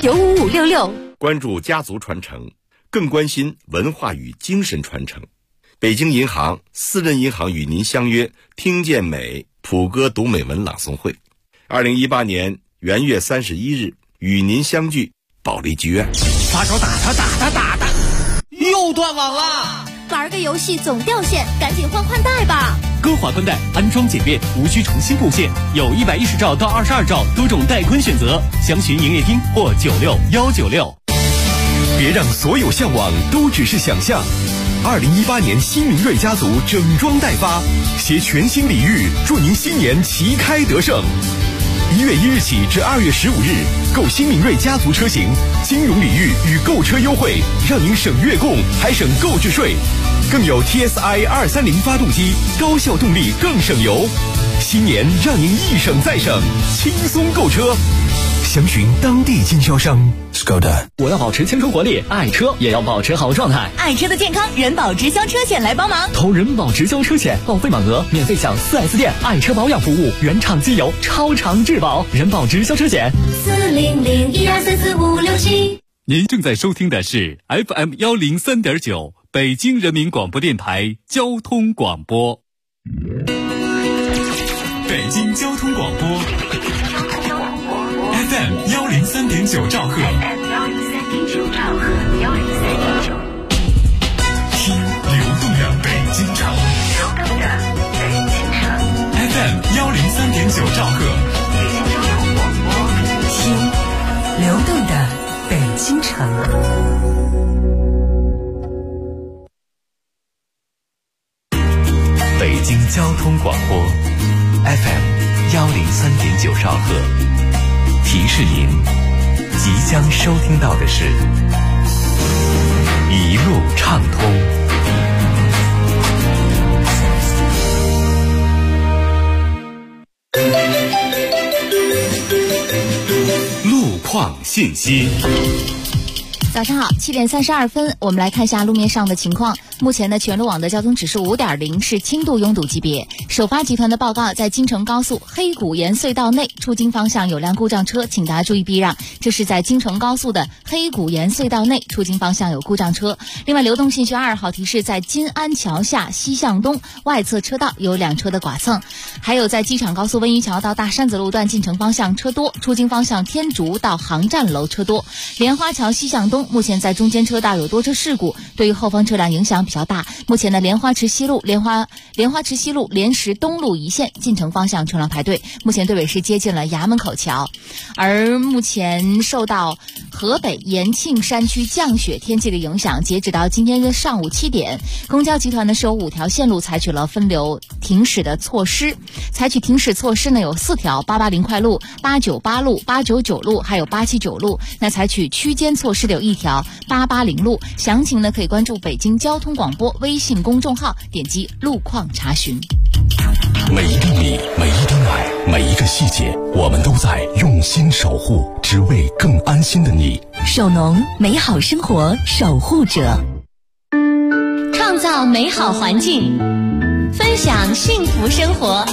95566。 关注家族传承，更关心文化与精神传承。北京银行私人银行与您相约听见美普歌读美文朗诵会，2018年元月31日与您相聚保利剧院。 发手打他，又断网了。 玩个游戏总掉线，赶紧换宽带吧。 歌华宽带安装简便，无需重新布线，有110兆到22兆多种带宽选择，详询营业厅或96196。 别让所有向往都只是想象。2018年新明锐家族整装待发，携全新礼遇，祝您新年旗开得胜。1月1日起至2月15日，购新明锐家族车型，金融礼遇与购车优惠，让您省月供还省购置税，更有 TSI 230发动机，高效动力更省油。新年让您一省再省，轻松购车。详询当地经销商。Skoda， 我要保持青春活力，爱车也要保持好状态。 爱车的健康，人保直销车险来帮忙。 投人保直销车险，报废满额免费享4S店爱车保养服务，原厂机油，超长质保。人保直销车险 40012344567。 您正在收听的是 FM 103.9北京人民广播电台交通广播。北京交通广播 FM 103.9兆赫，听流动的北京城。FM 103.9兆赫， 听流动的北京城。 北京交通广播 FM 103.9兆赫，提示您即将收听到的是一路畅通。路况信息。 早上好，7点32分，我们来看一下路面上的情况。目前呢，全路网的交通指数5.0，是轻度拥堵级别。首发集团的报告，在京承高速黑古岩隧道内出京方向有辆故障车，请大家注意避让。这是在京承高速的黑古岩隧道内出京方向有故障车。另外，流动信息2号提示，在金安桥下西向东外侧车道有2车的剐蹭。还有在机场高速温榆桥到大山子路段进城方向车多，出京方向天竺到航站楼车多。莲花桥西向东目前在中间车道有多车事故，对于后方车辆影响比较大。目前呢，莲花池西路、莲花池西路、莲石东路一线进城方向车辆排队，目前队尾是接近了衙门口桥。而目前受到河北延庆山区降雪天气的影响，截止到今天的上午7点，公交集团呢是有5条线路采取了分流停驶的措施。采取停驶措施呢有4条，880快路、898路、899路，还有879路。那采取区间措施的有1条，880路。详情呢可以关注北京交通广播微信公众号，点击路况查询。 每一粒米，每一滴奶，每一个细节，我们都在用心守护，只为更安心的你。 首农，美好生活守护者， 创造美好环境，分享幸福生活。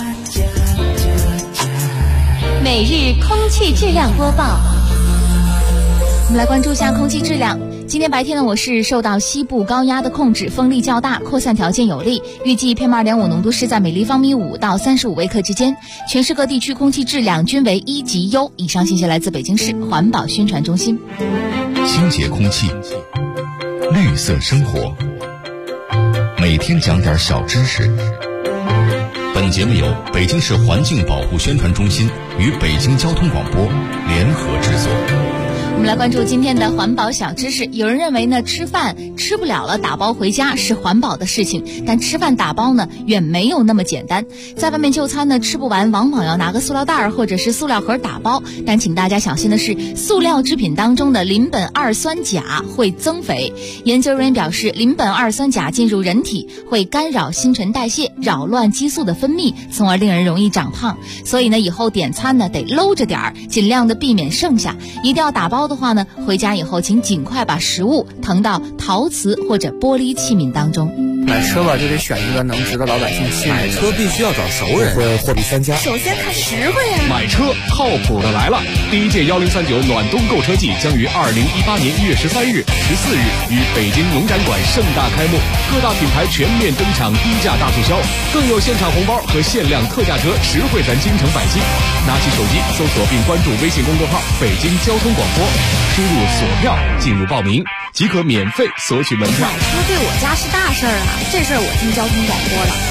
每日空气质量播报。我们来关注一下空气质量。今天白天呢，我市受到西部高压的控制，风力较大，扩散条件有利，预计 PM2.5 浓度是在每立方米5到35微克之间。全市各地区空气质量均为1级优。以上信息来自北京市环保宣传中心。 清洁空气，绿色生活，每天讲点小知识。本节目由北京市环境保护宣传中心与北京交通广播联合制作。 我们来关注今天的环保小知识。有人认为呢，吃饭吃不了了打包回家是环保的事情，但吃饭打包呢远没有那么简单。在外面就餐呢，吃不完往往要拿个塑料袋或者是塑料盒打包，但请大家小心的是，塑料制品当中的邻苯二酸钾会增肥。研究人员表示，邻苯二酸钾进入人体会干扰新陈代谢，扰乱激素的分泌，从而令人容易长胖。所以呢，以后点餐呢得搂着点儿，尽量的避免剩下。一定要打包的话呢，回家以后请尽快把食物腾到陶瓷或者玻璃器皿当中。 买车吧就得选一个能值得老百姓信任。 买车必须要找熟人， 会货比三家。 首先看实惠呀。 买车靠谱的来了！第一届1039暖冬购车季将于2018年1月13日、14日于北京农展馆盛大开幕，各大品牌全面登场低价大促销，更有现场红包和限量特价车，实惠咱京城百姓。拿起手机搜索并关注微信公众号“北京交通广播”，输入锁票进入报名，即可免费索取门票。 买车对我家是大事儿啊，这事儿我听交通广播了。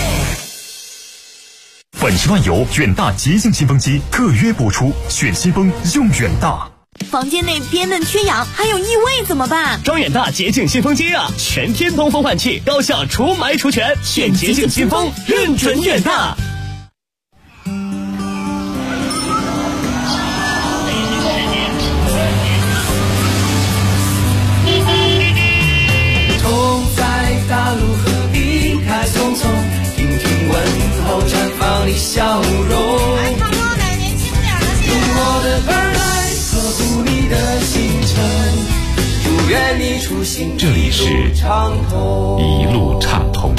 本期万游远大洁净新风机特约播出，选新风用远大。 房间内憋闷缺氧还有异味怎么办？ 装远大洁净新风机啊，全天通风换气，高效除霾除醛，选洁净新风，认准远大。 痛在大路何必太匆匆，听听问候绽放的笑容。用我的耳来呵护你的行程，祝愿你出行这里是一路畅通。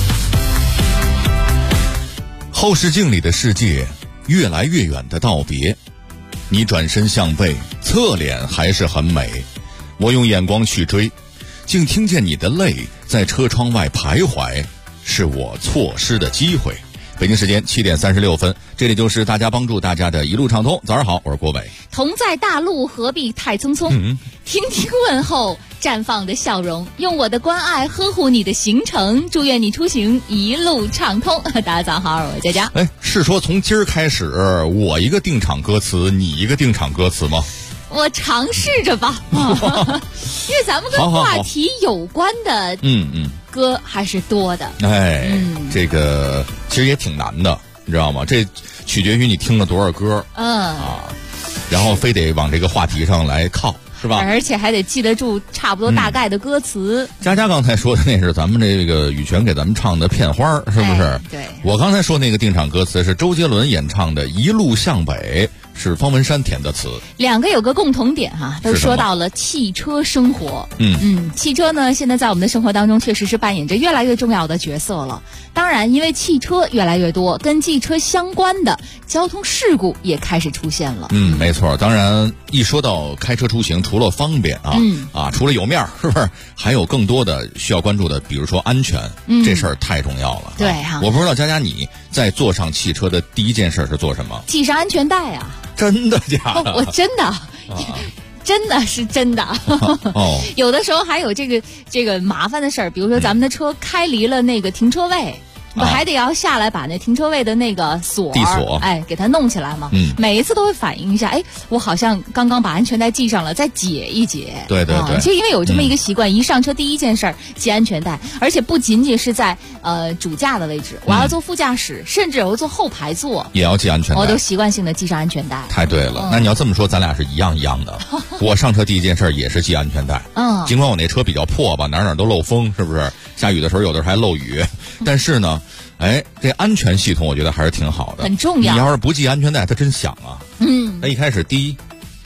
后视镜里的世界，越来越远的道别。你转身向背，侧脸还是很美。我用眼光去追，竟听见你的泪在车窗外徘徊，是我错失的机会。北京时间7点36分，这里就是大家帮助大家的一路畅通。早上好，我是郭伟。 同在大陆何必太匆匆，听听问候绽放的笑容，用我的关爱呵护你的行程，祝愿你出行一路畅通。大家早上好，我是佳佳。 是说从今儿开始我一个定场歌词，你一个定场歌词吗？ 我尝试着吧，因为咱们跟话题有关的歌还是多的。 这个其实也挺难的，你知道吗？这取决于你听了多少歌，然后非得往这个话题上来靠，是吧？ 而且还得记得住差不多大概的歌词。 佳佳刚才说的那是咱们这个羽泉给咱们唱的片花，是不是？ 对。 我刚才说那个定场歌词是周杰伦演唱的《一路向北》。是方文山填的词， 两个有个共同点哈，都说到了汽车生活。汽车呢，现在在我们的生活当中确实是扮演着越来越重要的角色了。当然，因为汽车越来越多，跟汽车相关的交通事故也开始出现了。 没错。当然，一说到开车出行，除了方便除了有面儿，是不是还有更多的需要关注的？比如说安全，这事儿太重要了。 对哈。 我不知道佳佳你在坐上汽车的第一件事是做什么？ 系上安全带啊。 真的假的？ 我真的，真的是真的。有的时候还有这个麻烦的事儿，比如说咱们的车开离了那个停车位。我还得要下来把那停车位的那个地锁给它弄起来嘛。每一次都会反映一下，我好像刚刚把安全带系上了，再解一解。 对。 就因为有这么一个习惯，一上车第一件事儿系安全带，而且不仅仅是在主驾的位置，我要坐副驾驶，甚至有坐后排座也要系安全带， 我都习惯性的系上安全带。 太对了，那你要这么说，咱俩是一样的。我上车第一件事也是系安全带。尽管我那车比较破吧，哪都漏风，是不是？下雨的时候有的时候还漏雨，但是呢。这安全系统我觉得还是挺好的， 很重要。 你要是不系安全带，它真响啊。它一开始滴，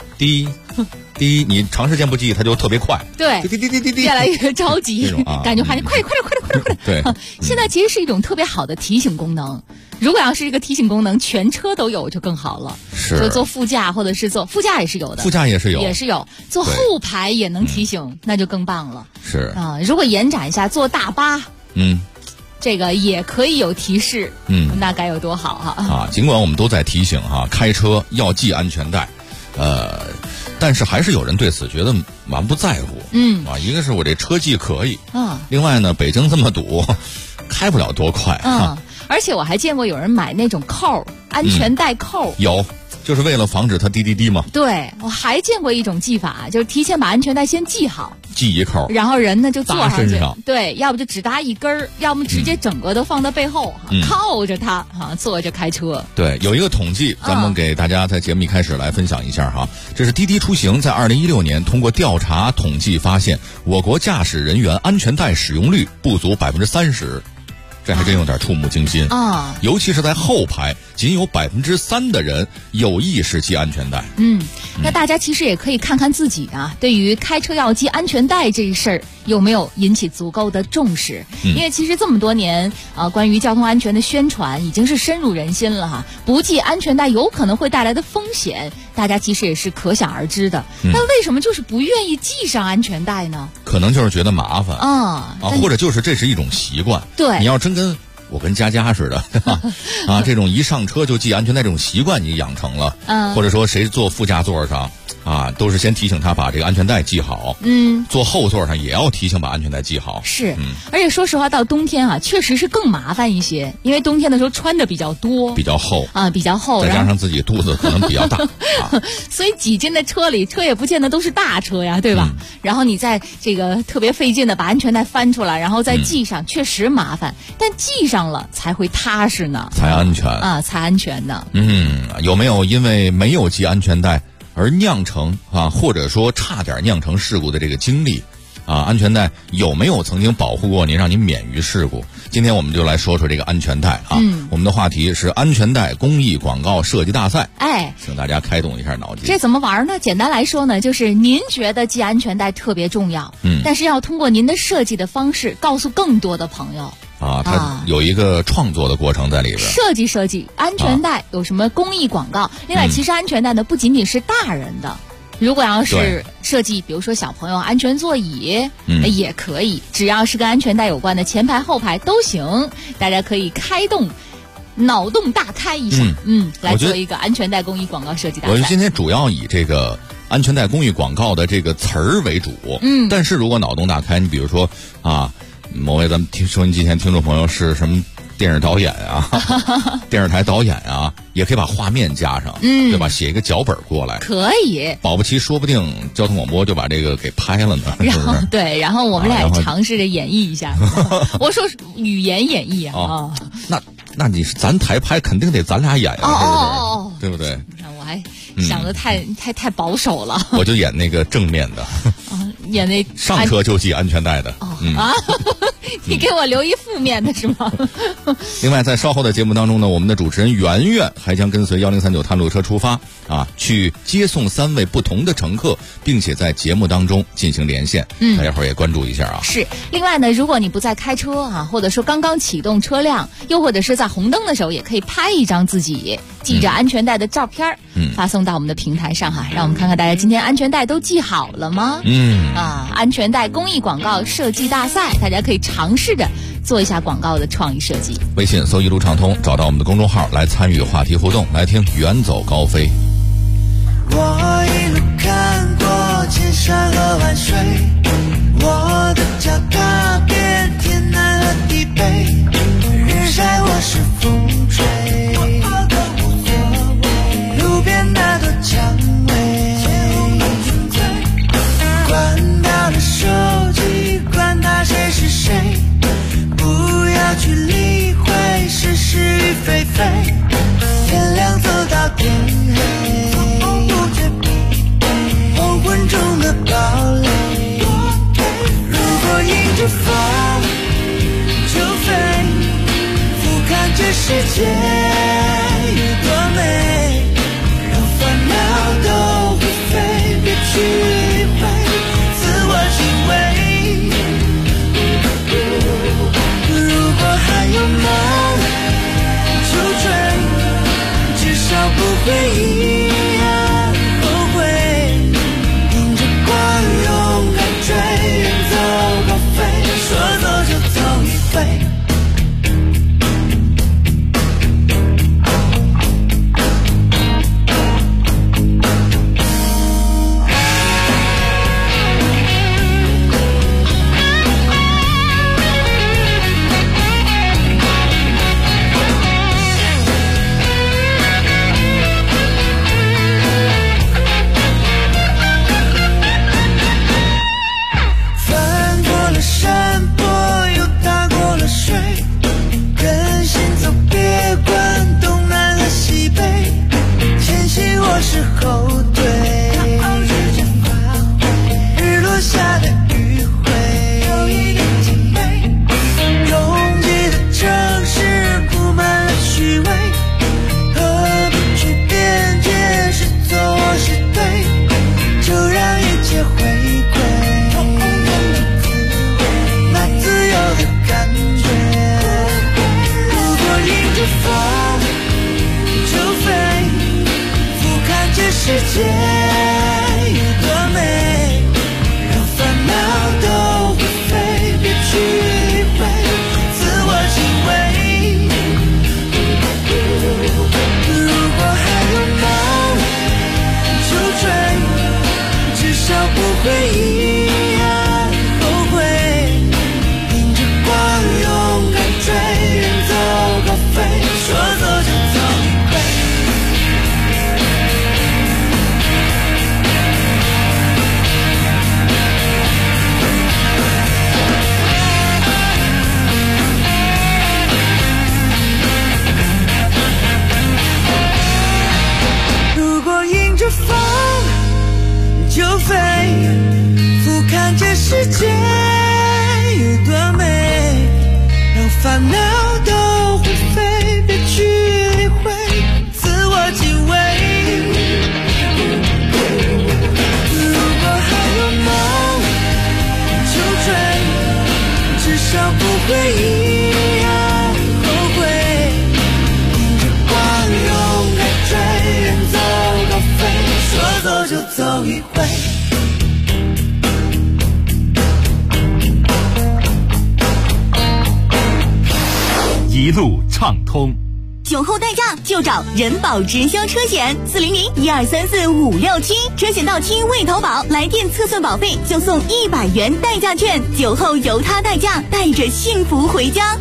你长时间不系，它就特别快。 对，滴，越来越着急，感觉喊你快点。 对， 现在其实是一种特别好的提醒功能。如果要是一个提醒功能，全车都有就更好了。 是， 就坐副驾或者是坐副驾也是有的， 副驾也是有， 坐后排也能提醒，那就更棒了。 是如果延展一下，坐大巴，这个也可以有提示，那该有多好哈！ 尽管我们都在提醒开车要系安全带，但是还是有人对此觉得蛮不在乎。一个是我这车技可以，另外呢，北京这么堵，开不了多快。 而且我还见过有人买那种扣，安全带扣， 有。就是为了防止它滴嘛。 对，我还见过一种系法，就是提前把安全带先系好， 系一扣， 然后人呢就坐上去，对，要不就只搭一根儿，要么直接整个都放到背后，靠着它坐着开车。 对，有一个统计，咱们给大家在节目一开始来分享一下哈。这是滴滴出行在2016年通过调查统计发现，我国驾驶人员安全带使用率不足30%。 这还真有点触目惊心啊！ 尤其是在后排，仅有3%的人有意识系安全带。 那大家其实也可以看看自己啊，对于开车要系安全带这事儿有没有引起足够的重视？因为其实这么多年关于交通安全的宣传已经是深入人心了哈。不系安全带有可能会带来的风险，大家其实也是可想而知的。那为什么就是不愿意系上安全带呢？ 可能就是觉得麻烦或者就是这是一种习惯。 对， 你要真跟我跟佳佳似的这种一上车就系安全带这种习惯你养成了，或者说谁坐副驾座上都是先提醒他把这个安全带系好，坐后座上也要提醒把安全带系好。 是，而且说实话，到冬天确实是更麻烦一些，因为冬天的时候穿的比较多， 比较厚比较厚， 再加上自己肚子可能比较大所以挤进的车里，车也不见得都是大车呀，对吧？然后你再这个特别费劲的把安全带翻出来，然后再系上，确实麻烦，但系上了才会踏实呢， 才安全才安全呢。 有没有因为没有系安全带而酿成或者说差点酿成事故的这个经历安全带有没有曾经保护过您，让您免于事故？今天我们就来说说这个安全带我们的话题是安全带公益广告设计大赛。请大家开动一下脑筋。 这怎么玩呢？简单来说呢，就是您觉得系安全带特别重要，但是要通过您的设计的方式告诉更多的朋友。 它有一个创作的过程在里边。 设计安全带有什么公益广告？另外，其实安全带呢不仅仅是大人的，如果要是设计，比如说小朋友安全座椅，也可以，只要是跟安全带有关的，前排后排都行。大家可以开动脑洞大开一下，来做一个安全带公益广告设计大赛。 我觉得今天主要以这个安全带公益广告的这个词儿为主，但是如果脑洞大开，你比如说某位咱们收音机前听众朋友是什么电视导演电视台导演也可以把画面加上，对吧？写一个脚本过来， 可以。 保不齐说不定交通广播就把这个给拍了呢。 然后对，然后我们俩也尝试着演绎一下。我说语言演绎那你是咱台拍，肯定得咱俩演对不对？ 我还想的太保守了。 我就演那个正面的演那上车就系安全带的你给我留一负面的是吗？ 另外，在稍后的节目当中呢，我们的主持人圆圆还将跟随1039探路车出发去接送3位不同的乘客，并且在节目当中进行连线。大家伙儿也关注一下是。另外呢，如果你不在开车或者说刚刚启动车辆，又或者是在红灯的时候，也可以拍一张自己系着安全带的照片，发送到我们的平台上让我们看看大家今天安全带都系好了吗？安全带公益广告设计大赛，大家可以尝试着做一下广告的创意设计。 微信搜一路畅通，找到我们的公众号来参与话题互动，来听远走高飞。 我一路看过千山和万水，我的脚踏遍天南和地北，日晒我是风吹，路边那朵蔷薇，管他的手机，管他谁是谁，不要去理会是是与非非，天亮走到天黑，黄昏中的堡垒，如果迎着风就飞，俯瞰这世界有多美，让烦恼都会飞，别去理会自我行为，如果还有梦就追，至少不会遗憾后悔，迎着光勇敢追，远走高飞，说走就走一回。 少不会依然后悔。迎着光勇敢追，远走高飞，说走就走一回。如果迎着风就飞，俯瞰这世界有多美，让烦恼都会飞，别去理会，自我敬畏。如果还有梦就追，至少不会依然后悔。迎着光勇敢追，远走高飞，说走就走一回。 一路畅通。 酒后代驾就找人保直销车险，400-1234-567，车险到期未投保，来电测算保费就送100元代驾券，酒后由他代驾，带着幸福回家。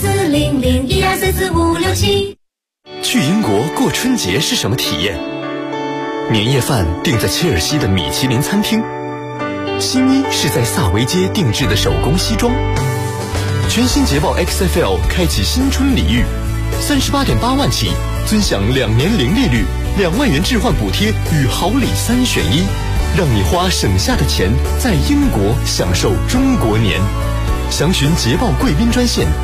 400-1234-567。 去英国过春节是什么体验？年夜饭订在切尔西的米其林餐厅，新衣是在萨维街定制的手工西装。全新捷豹 XFL 开启新春礼遇，38.8万起，尊享2年零利率，2万元置换补贴与好礼3选1，让你花省下的钱在英国享受中国年。详询捷豹贵宾专线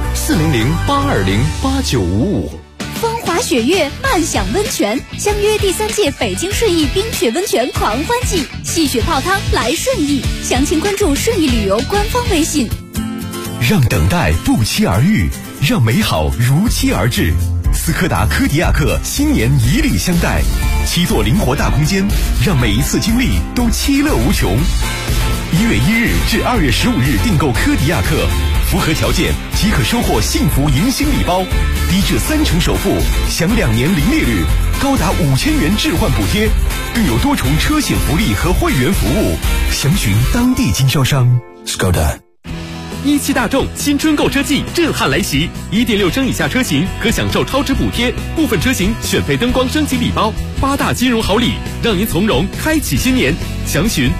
400-820-8955。 风华雪月，漫享温泉，相约第3届北京顺义冰雪温泉狂欢季，戏雪泡汤来顺义，详情关注顺义旅游官方微信。 让等待不期而遇，让美好如期而至。斯柯达柯迪亚克新年以礼相待，7座灵活大空间，让每一次经历都其乐无穷。1月1日至2月15日订购柯迪亚克，符合条件即可收获幸福迎新礼包，低至30%首付，享2年零利率，高达5000元置换补贴，更有多重车险福利和会员服务。详询当地经销商。Skoda。 17大众新春购车季震撼来袭，1.6升以下车型可享受超值补贴，部分车型选配灯光升级礼包，8大金融好礼，让您从容开启新年。详询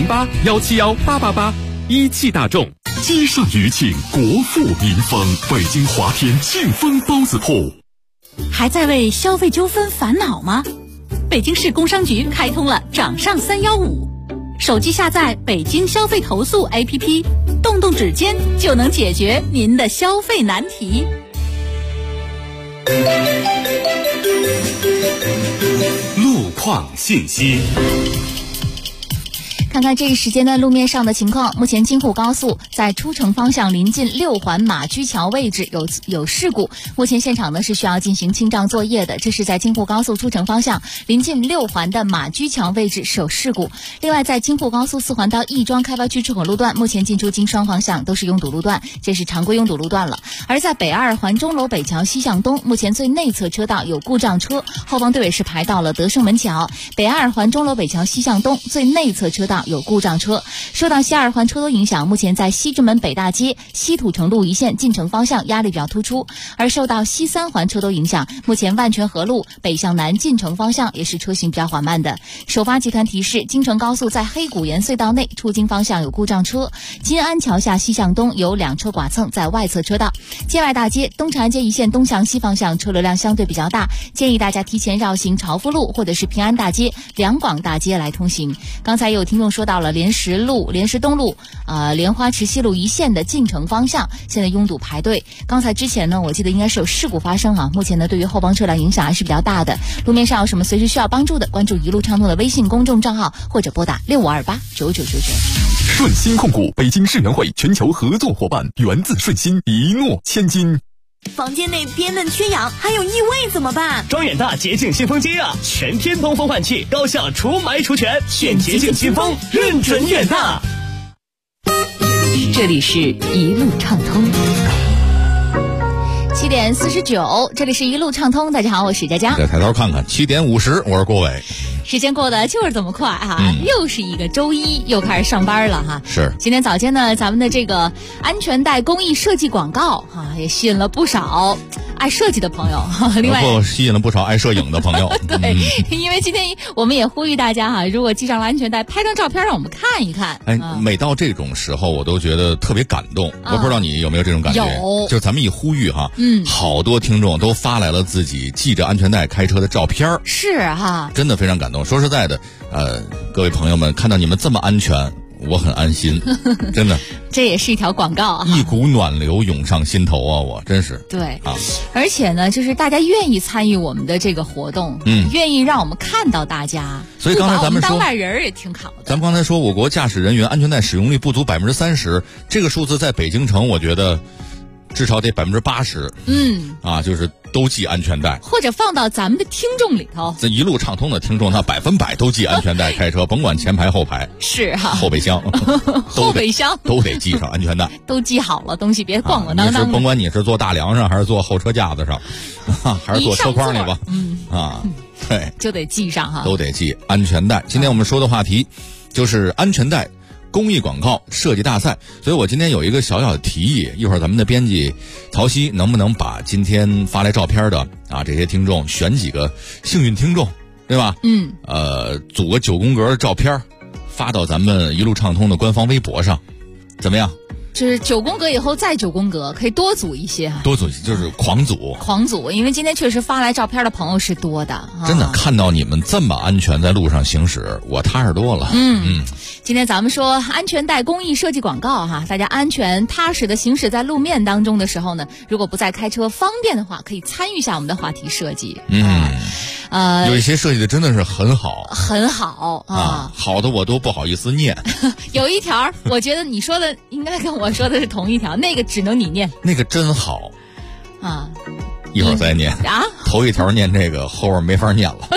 4008-171-888。17大众。 积善余庆，国富民丰。北京华天庆丰包子铺。 还在为消费纠纷烦恼吗？北京市工商局开通了掌上315，手机下载北京消费投诉 APP， 动动指尖就能解决您的消费难题。 路况信息。 看看这一时间的路面上的情况，目前京沪高速在出城方向临近6环马驹桥位置有事故，目前现场呢是需要进行清障作业的，这是在京沪高速出城方向临近6环的马驹桥位置是有事故。另外在京沪高速4环到亦庄开发区出口路段，目前进出京双方向都是拥堵路段，这是常规拥堵路段了。而在北2环钟楼北桥西向东，目前最内侧车道有故障车，后方队尾是排到了德胜门桥。北2环钟楼北桥西向东最内侧车道有故障车。受到西2环车多影响，目前在西直门北大街西土城路一线进城方向压力比较突出。而受到西3环车多影响，目前万泉河路北向南进城方向也是车行比较缓慢的。首发集团提示，京承高速在黑古岩隧道内出京方向有故障车，金安桥下西向东有2车剐蹭在外侧车道。街外大街东长安街一线东向西方向车流量相对比较大，建议大家提前绕行朝福路或者是平安大街、两广大街来通行。刚才有听众说到了莲石东路莲花池西路一线的进城方向现在拥堵排队。刚才之前呢，我记得应该是有事故发生啊，目前呢对于后方车辆影响还是比较大的。路面上有什么随时需要帮助的，关注一路畅通的微信公众账号或者拨打65289999。 顺鑫控股北京世园会全球合作伙伴，源自顺鑫，一诺千金。 房间内憋闷缺氧还有异味怎么办？ 装远大洁净新风机啊，全天通风换气，高效除霾除醛，选洁净新风，认准远大。 这里是一路畅通。 7点49，这里是一路畅通。大家好，我是佳佳。 再抬头看看，7点50，我是郭伟。 时间过得就是这么快哈，又是一个周一，又开始上班了哈。 是。 今天早间呢，咱们的这个安全带公益设计广告哈，也吸引了不少爱设计的朋友哈。另外， 吸引了不少爱摄影的朋友。 对，因为今天我们也呼吁大家哈，如果系上了安全带，拍张照片让我们看一看。 哎，每到这种时候，我都觉得特别感动。我不知道你有没有这种感觉？ 有。 就是咱们一呼吁哈，好多听众都发来了自己系着安全带开车的照片。 是哈， 真的非常感动。说实在的，各位朋友们，看到你们这么安全，我很安心，真的。 这也是一条广告啊， 一股暖流涌上心头啊！我真是对啊，而且呢，就是大家愿意参与我们的这个活动，愿意让我们看到大家， 所以刚才咱们说当外人也挺好的。 咱们刚才说，我国驾驶人员安全带使用率不足30%，这个数字在北京城，我觉得至少得80%。就是都系安全带， 或者放到咱们的听众里头， 这一路畅通的听众，他100%都系安全带开车，甭管前排后排， 是哈， 后备箱， 后备箱都得系上安全带， 都系好了，东西别咣咣当当。 甭管你是坐大梁上，还是坐后车架子上，还是坐车筐里吧，对， 就得系上哈， 都得系安全带。今天我们说的话题就是安全带公益广告设计大赛，所以我今天有一个小小的提议，一会儿咱们的编辑曹曦能不能把今天发来照片的这些听众选几个幸运听众，对吧？组个9宫格的照片发到咱们一路畅通的官方微博上，怎么样？ 就是9宫格以后再9宫格，可以多组一些， 多组就是狂组， 因为今天确实发来照片的朋友是多的， 真的看到你们这么安全在路上行驶，我踏实多了。 今天咱们说安全带公益设计广告哈，大家安全踏实的行驶在路面当中的时候呢，如果不在开车方便的话，可以参与一下我们的话题设计。有一些设计的真的是很好啊， 好的我都不好意思念。 有一条，我觉得你说的应该跟我说的是同一条，那个只能你念。 那个真好啊， 一会儿再念啊。 头一条念这个，后边没法念了。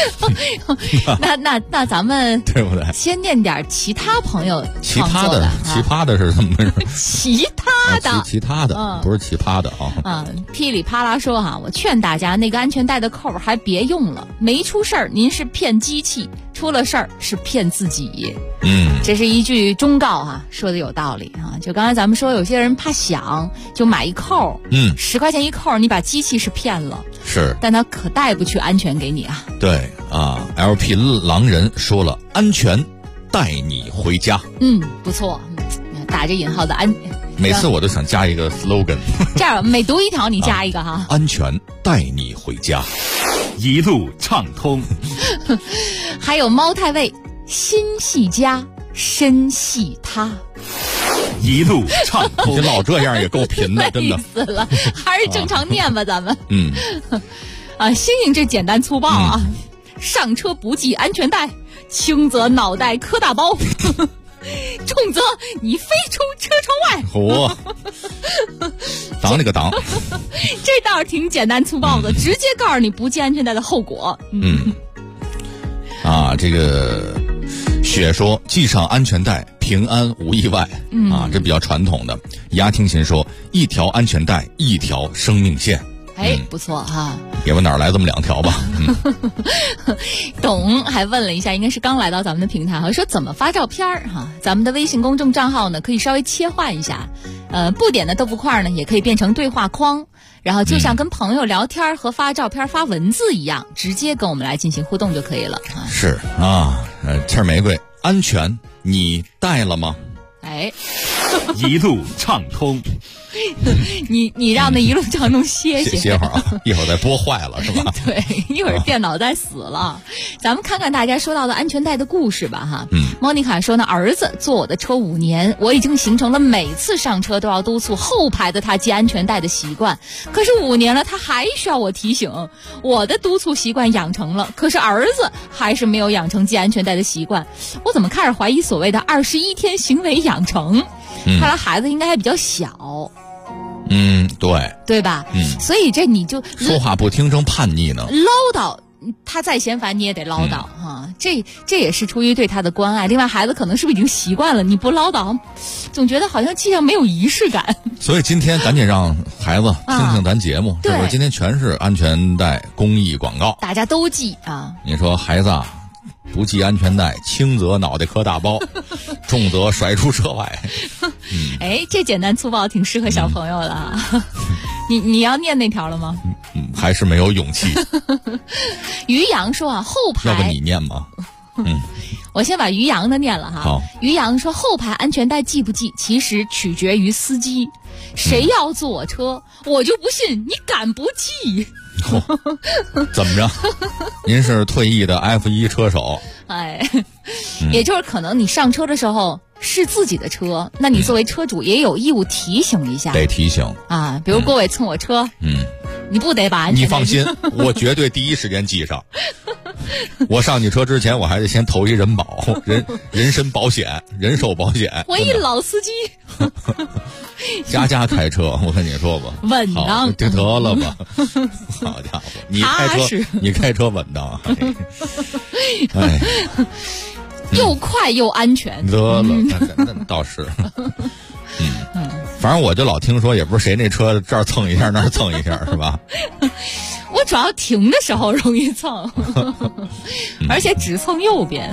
那咱们对不对？ 先念点其他朋友奇葩的是怎么回事？ 其他的， 不是奇葩的啊。 噼里啪啦说哈，我劝大家那个安全带的扣还别用了，没出事儿您是骗机器，出了事儿是骗自己。这是一句忠告哈，说的有道理哈。就刚才咱们说，有些人怕响，就买一扣，10块钱一扣，你把机器是骗了， 是， 但他可带不去安全给你啊。 对啊 ，LP 狼人说了，安全带你回家。 不错，打着引号的安。 每次我都想加一个 slogan。 这样每读一条你加一个哈。 安全带你回家， 一路畅通。 还有猫太尉，心系家，身系他。 一路畅通。 你老这样也够贫的，真的。 意思了，还是正常念吧，咱们。星星这简单粗暴啊，上车不系安全带，轻则脑袋磕大包。重则你飞出车窗外。挡那个挡。 这倒是挺简单粗暴的，直接告诉你不系安全带的后果。 这个雪说系上安全带平安无意外。这比较传统的。丫听琴说一条安全带一条生命线。 不错哈。 也问哪儿来这么2条吧。 董还问了一下，应该是刚来到咱们的平台哈，说怎么发照片哈？咱们的微信公众账号呢，可以稍微切换一下，不点的豆腐块呢，也可以变成对话框，然后就像跟朋友聊天和发照片、发文字一样，直接跟我们来进行互动就可以了。 是啊，气儿玫瑰，安全你带了吗？ 一路畅通。 你让那一路畅通歇会儿啊，一会儿再播坏了是吧？ 对，一会儿电脑再死了。咱们看看大家说到的安全带的故事吧哈。莫妮卡说呢，儿子坐我的车5年，我已经形成了每次上车都要督促后排的他系安全带的习惯。可是5年了，他还需要我提醒。我的督促习惯养成了，可是儿子还是没有养成系安全带的习惯。我怎么开始怀疑所谓的21天行为养成？看来孩子应该还比较小。 对吧？所以这你就说话不听成叛逆呢。 唠叨他再嫌烦你也得唠叨哈，这也是出于对他的关爱。另外，孩子可能是不是已经习惯了你不唠叨，总觉得好像气象没有仪式感。 所以今天赶紧让孩子听听咱节目，是不是？今天全是安全带公益广告， 大家都系啊。 你说孩子不系安全带，轻则脑袋磕大包，重则甩出车外。 哎，这简单粗暴挺适合小朋友的啊。你要念那条了吗？ 还是没有勇气。 于洋说啊，后排要不你念吗？ 我先把于洋的念了哈。 好。 于洋说，后排安全带系不系，其实取决于司机。谁要坐我车，我就不信你敢不系。 怎么着？您是退役的 F1 车手？ 哎，也就是可能你上车的时候是自己的车，那你作为车主也有义务提醒一下。 得提醒啊，比如郭伟蹭我车，你不得把安全带。 你放心，我绝对第一时间系上。我上你车之前，我还得先投一人保、人身保险、人寿保险。 我一老司机。 家开车，我跟你说吧， 稳当， 就得了吧。好家伙，你开车稳当，哎， 又快又安全。 得了，那倒是。反正我就老听说，也不是谁那车这儿蹭一下那儿蹭一下，是吧？ 我主要停的时候容易蹭，而且只蹭右边。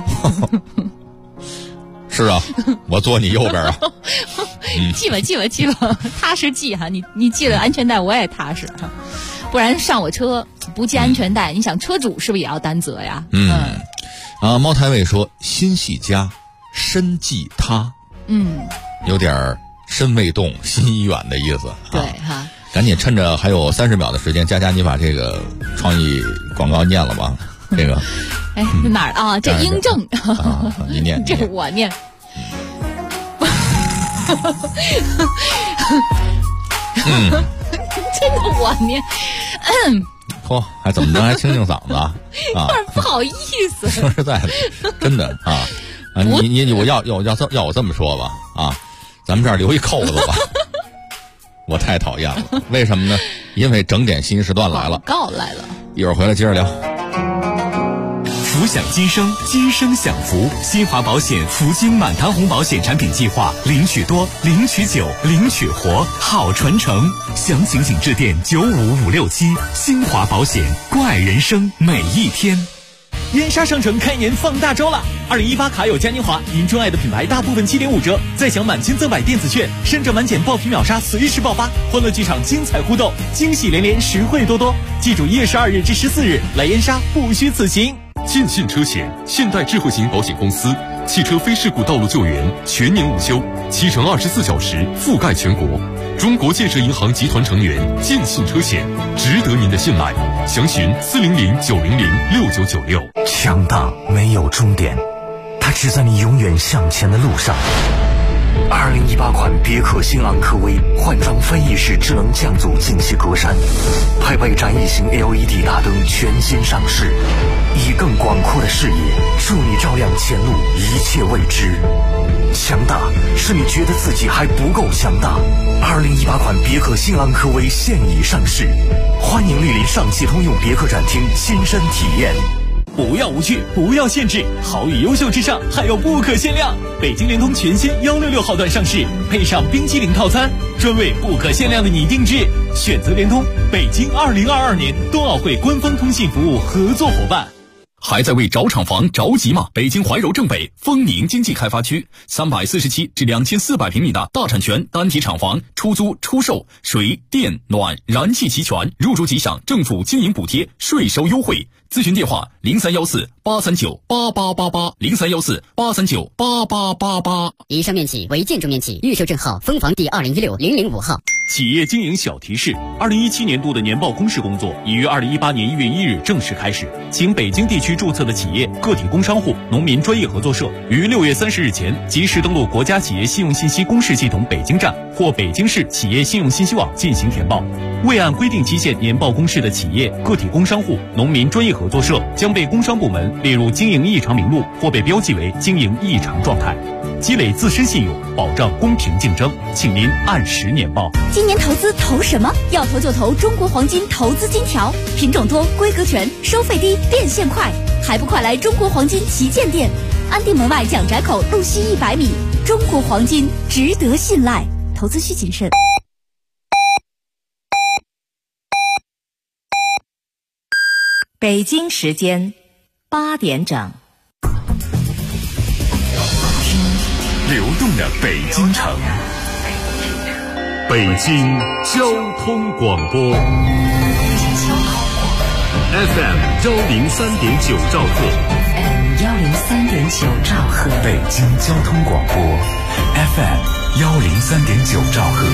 是啊，我坐你右边啊。 系吧，踏实系哈。你系了安全带，我也踏实哈。不然上我车不系安全带，你想车主是不是也要担责呀？ 猫太尉说心系家，身系他。有点身未动，心已远的意思。 对哈。 赶紧趁着还有30秒的时间，佳你把这个创意广告念了吧。这个， 哎，哪儿啊？这英正啊，你念， 这我念。真的我念。 嚯，还怎么着？还清嗓子啊？ 不好意思。 说实在的，真的啊，我要我这么说吧啊，咱们这儿留一扣子吧。我太讨厌了，为什么呢？因为整点新时段来了， 广告来了， 一会儿回来接着聊。 福享今生，今生享福。新华保险福金满堂红保险产品计划，领取多，领取久，领取活，好传承。详情请致电95567。新华保险，关爱人生每一天。 燕莎商城开年放大招了！2018卡友嘉年华，您钟爱的品牌大部分7.5折，再享满千赠百电子券，深圳满减爆品秒杀随时爆发，欢乐剧场精彩互动，惊喜连连，实惠多多。记住1月12日至14日来燕莎，不虚此行。 建信车险，现代智慧型保险公司，汽车非事故道路救援全年无休，7乘24小时覆盖全国。中国建设银行集团成员，建信车险，值得您的信赖。详询400-900-6996。 强大没有终点，它只在你永远向前的路上。2018款别克新昂科威换装飞翼式智能降阻进气格栅，配备展翼型 LED 大灯全新上市，以更广阔的视野助你照亮前路一切未知。强大是你觉得自己还不够强大。2018款别克新昂科威现已上市，欢迎莅临上汽通用别克展厅亲身体验。 不要无趣，不要限制，好与优秀之上还有不可限量。北京联通全新166号段上市，配上冰激凌套餐，专为不可限量的你定制。选择联通，北京2022年冬奥会官方通信服务合作伙伴。 还在为找厂房着急吗？北京怀柔正北丰宁经济开发区347至2400平米的大产权单体厂房，出租出售，水电暖燃气齐全，入住即享政府经营补贴，税收优惠。咨询电话0314-839-8888，0314-839-8888。 以上面企为建筑面积，预售证号分房第2016-005号。 企业经营小提示：2017年度的年报公示工作已于2018年1月1日正式开始，请北京地区注册的企业、个体工商户、农民专业合作社于6月30日前及时登录国家企业信用信息公示系统北京站或北京市企业信用信息网进行填报。未按规定期限年报公示的企业、个体工商户、农民专业合作社将被工商部门列入经营异常名录或被标记为经营异常状态。 积累自身信用，保障公平竞争。请您按时年报。 今年投资投什么？要投就投中国黄金投资金条，品种多，规格全，收费低，变现快，还不快来中国黄金旗舰店，安定门外蒋宅口路西100米。中国黄金值得信赖，投资需谨慎。 北京时间8点整。 流动的北京城，北京交通广播 FM 103.9兆赫 103.9兆赫， 北京交通广播 FM 103.9兆赫。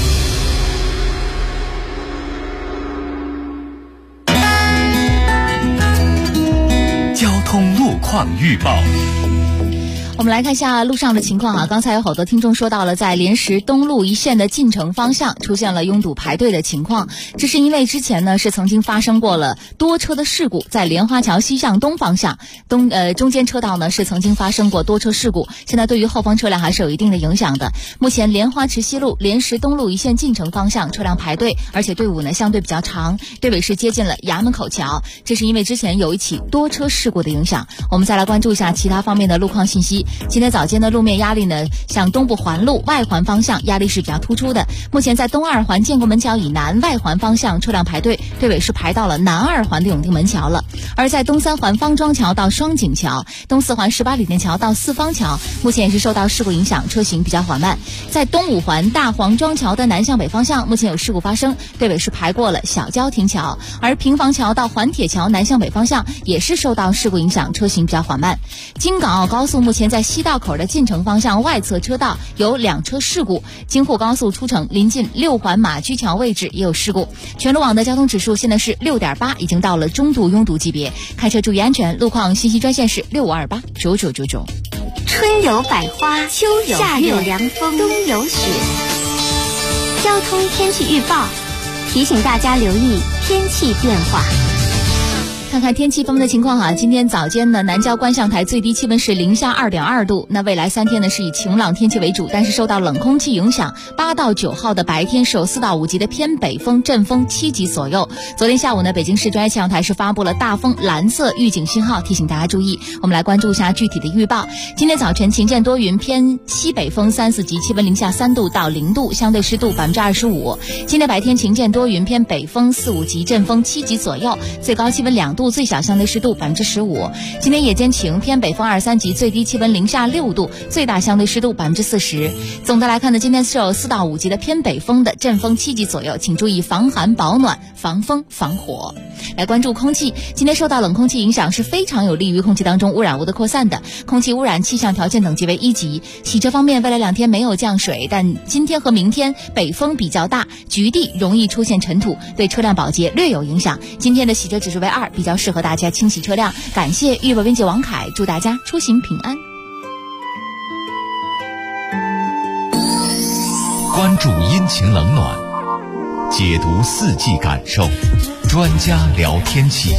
交通路况预报。 我们来看一下路上的情况啊，刚才有好多听众说到了，在莲石东路一线的进城方向出现了拥堵排队的情况，这是因为之前呢是曾经发生过了多车的事故，在莲花桥西向东方向中间车道呢是曾经发生过多车事故，现在对于后方车辆还是有一定的影响的。目前莲花池西路莲石东路一线进城方向车辆排队，而且队伍呢相对比较长，队尾是接近了衙门口桥，这是因为之前有一起多车事故的影响。我们再来关注一下其他方面的路况信息。今天早间的路面压力呢，向东部环路外环方向压力是比较突出的。目前在东二环建国门桥以南外环方向车辆排队，队尾是排到了南二环的永定门桥了。而在东三环方庄桥到双井桥、东四环18里店桥到四方桥，目前也是受到事故影响，车行比较缓慢。在东五环大黄庄桥的南向北方向，目前有事故发生，队尾是排过了小郊亭桥。而平房桥到环铁桥南向北方向也是受到事故影响，车行比较缓慢。京港澳高速目前在西道口的进城方向外侧车道有2车事故，京沪高速出城临近6环马驹桥位置也有事故。全路网的交通指数现在是6.8，已经到了中度拥堵级别，开车注意安全。路况信息专线是65289999。 春有百花，秋有夏有凉风，冬有雪。交通天气预报提醒大家留意天气变化。 看看天气方面的情况哈，今天早间呢，南郊观象台最低气温是零下2.2度。那未来3天呢是以晴朗天气为主，但是受到冷空气影响，8到9号的白天是有4到5级的偏北风，阵风7级左右。昨天下午呢，北京市专业气象台是发布了大风蓝色预警信号，提醒大家注意。我们来关注一下具体的预报。今天早晨晴见多云，偏西北风3、4级，气温零下3度到0度，相对湿度25%。今天白天晴见多云，偏北风4、5级，阵风7级左右，最高气温2度，最小相对湿度15%。今天夜间晴，偏北风2、3级，最低气温零下6度，最大相对湿度40%。总的来看呢，今天是有4到5级的偏北风的，阵风7级左右，请注意防寒保暖，防风防火。来关注空气，今天受到冷空气影响，是非常有利于空气当中污染物的扩散的，空气污染气象条件等级为1级。洗车方面，未来2天没有降水，但今天和明天北风比较大，局地容易出现尘土，对车辆保洁略有影响。今天的洗车指数为2，比较适合大家清洗车辆。感谢预报编辑王凯，祝大家出行平安。 关注阴晴冷暖，解读四季感受，专家聊天气。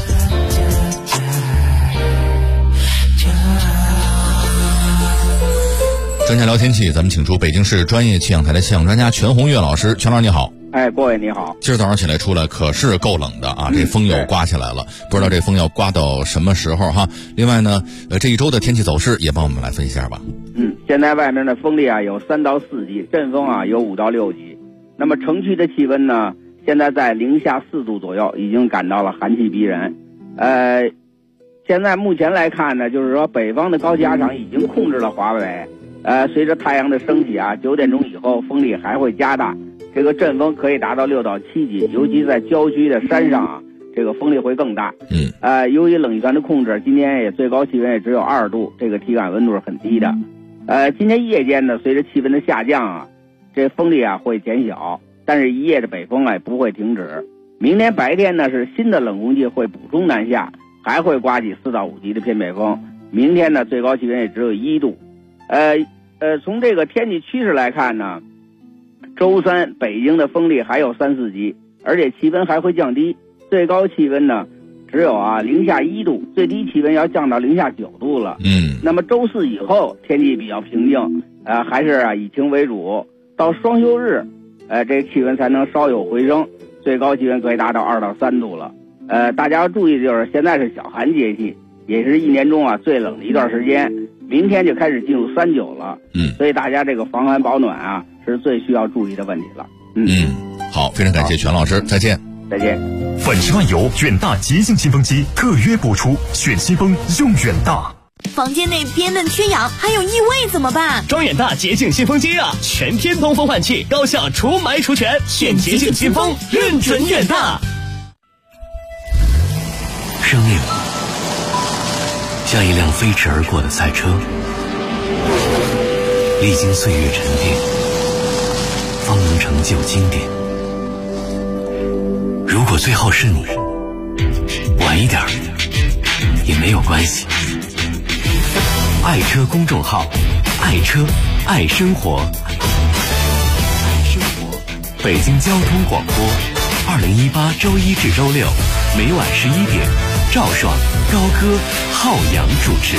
专家聊天气，咱们请出北京市专业气象台的气象专家全红月老师。全老师你好。 各位你好。 今儿早上起来出来可是够冷的啊，这风又刮起来了，不知道这风要刮到什么时候哈。另外呢，这一周的天气走势也帮我们来分析一下吧。 现在外面的风力啊有3到4级，阵风啊有5到6级。那么城区的气温呢，现在在零下4度左右，已经感到了寒气逼人。现在目前来看呢，就是说北方的高气压场已经控制了华北。随着太阳的升起啊，9点钟以后风力还会加大，这个阵风可以达到6到7级，尤其在郊区的山上啊，这个风力会更大。由于冷气团的控制，今天也最高气温也只有2度，这个体感温度是很低的。今天夜间呢，随着气温的下降啊，这风力啊会减小，但是一夜的北风啊不会停止。明天白天呢是新的冷空气会补充南下，还会刮起4到5级的偏北风。明天呢最高气温也只有1度。从这个天气趋势来看呢，周三北京的风力还有3、4级，而且气温还会降低，最高气温呢只有零下1度，最低气温要降到零下9度了。那么周四以后天气比较平静， 还是以晴为主。到双休日，这个气温才能稍有回升，最高气温可以达到2到3度了。大家要注意，就是现在是小寒节气，也是一年中最冷的一段时间。明天就开始进入39了，所以大家这个防寒保暖是最需要注意的问题了。 好，非常感谢全老师，再见。 再见。 粉十万油远大洁净新风机特约播出，选新风用远大。 房间内憋闷缺氧还有异味怎么办？ 装远大洁净新风机啊，全天通风换气，高效除霾除醛，选洁净新风，认准远大。 生命像一辆飞驰而过的赛车，历经岁月沉淀，方能成就经典。如果最后是你，晚一点也没有关系。爱车公众号，爱车爱生活，北京交通广播，2018周一至周六每晚11点，赵爽、高歌、浩洋主持。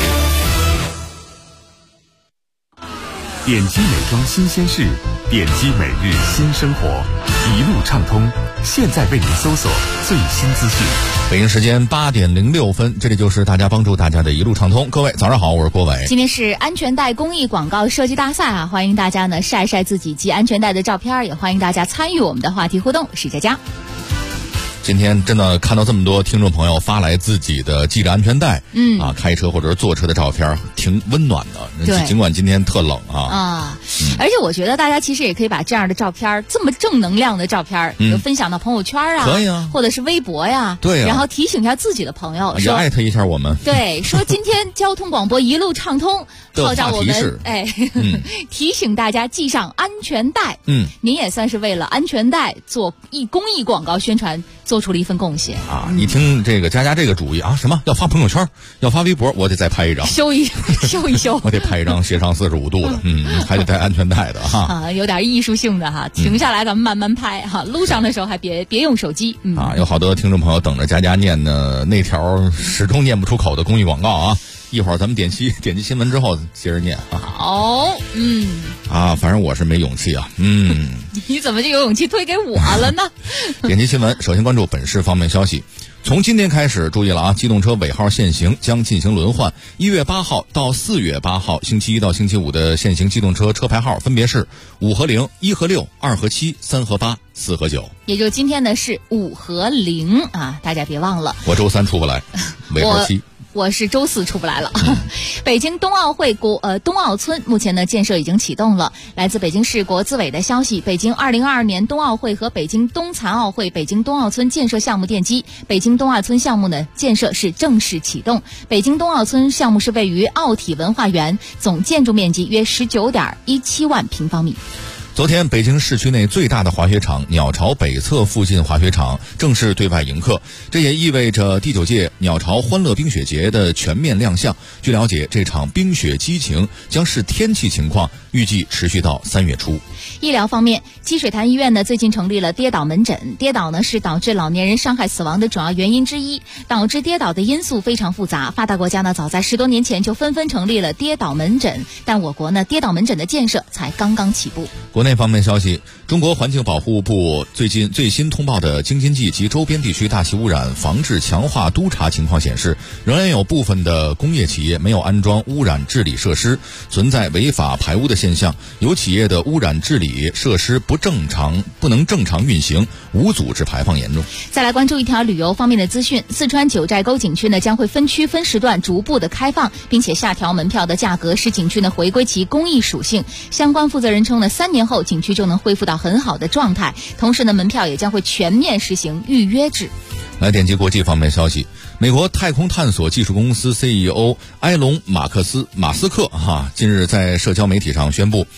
点击美妆新鲜事，点击每日新生活，一路畅通，现在为您搜索最新资讯。 北京时间8点06分，这里就是大家帮助大家的一路畅通。各位早上好，我是郭伟。 今天是安全带公益广告设计大赛欢迎大家呢晒晒自己系安全带的照片，也欢迎大家参与我们的话题互动。是佳佳。 今天真的看到这么多听众朋友发来自己的系着安全带，开车或者是坐车的照片，挺温暖的。 对， 尽管今天特冷而且我觉得大家其实也可以把这样的照片，这么正能量的照片，就分享到朋友圈可以啊， 或者是微博呀， 对然后提醒一下自己的朋友， 也艾特一下我们， 对，说今天交通广播一路畅通，号召我们提醒大家系上安全带。您也算是为了安全带做公益广告宣传做出了一份贡献一听这个佳佳这个主意什么要发朋友圈，要发微博，我得再拍一张， 修一修， 我得拍一张斜上45度的，还得带安全带的有点艺术性的停下来咱们慢慢拍路上的时候还别用手机有好多听众朋友等着佳佳念的那条始终念不出口的公益广告一会儿咱们点击新闻之后接着念好反正我是没勇气你怎么就有勇气推给我了呢？ 点击新闻，首先关注本市方面消息。从今天开始，注意了机动车尾号限行将进行轮换。1月8号到4月8号，星期一到星期五的限行机动车车牌号分别是5和0、1和6、2和7、3和8、4和9。也就今天的是5和0大家别忘了。 我周3出不来，尾号7。 我是周4出不来了。北京冬奥会冬奥村目前呢建设已经启动了。来自北京市国资委的消息，北京2022年冬奥会和北京冬残奥会北京冬奥村建设项目奠基，北京冬奥村项目呢建设是正式启动。北京冬奥村项目是位于奥体文化园，总建筑面积约19.17万平方米。 昨天，北京市区内最大的滑雪场鸟巢北侧附近滑雪场正式对外迎客，这也意味着第9届鸟巢欢乐冰雪节的全面亮相。据了解，这场冰雪激情将视天气情况，预计持续到3月初。 医疗方面，积水潭医院呢最近成立了跌倒门诊。跌倒呢是导致老年人伤害死亡的主要原因之一，导致跌倒的因素非常复杂。发达国家呢早在10多年前就纷纷成立了跌倒门诊，但我国呢跌倒门诊的建设才刚刚起步。 国内方面消息，中国环境保护部最新通报的京津冀及周边地区大气污染防治强化督查情况显示，仍然有部分的工业企业没有安装污染治理设施，存在违法排污的现象，有企业的污染治理设施不能正常运行，无组织排放严重。 再来关注一条旅游方面的资讯，四川九寨沟景区呢将会分区分时段逐步的开放，并且下调门票的价格，使景区呢回归其公益属性。相关负责人称呢，3年后景区就能恢复到很好的状态，同时呢门票也将会全面实行预约制。 来点击国际方面消息，美国太空探索技术公司 CEO 埃隆·马斯克近日在社交媒体上宣布，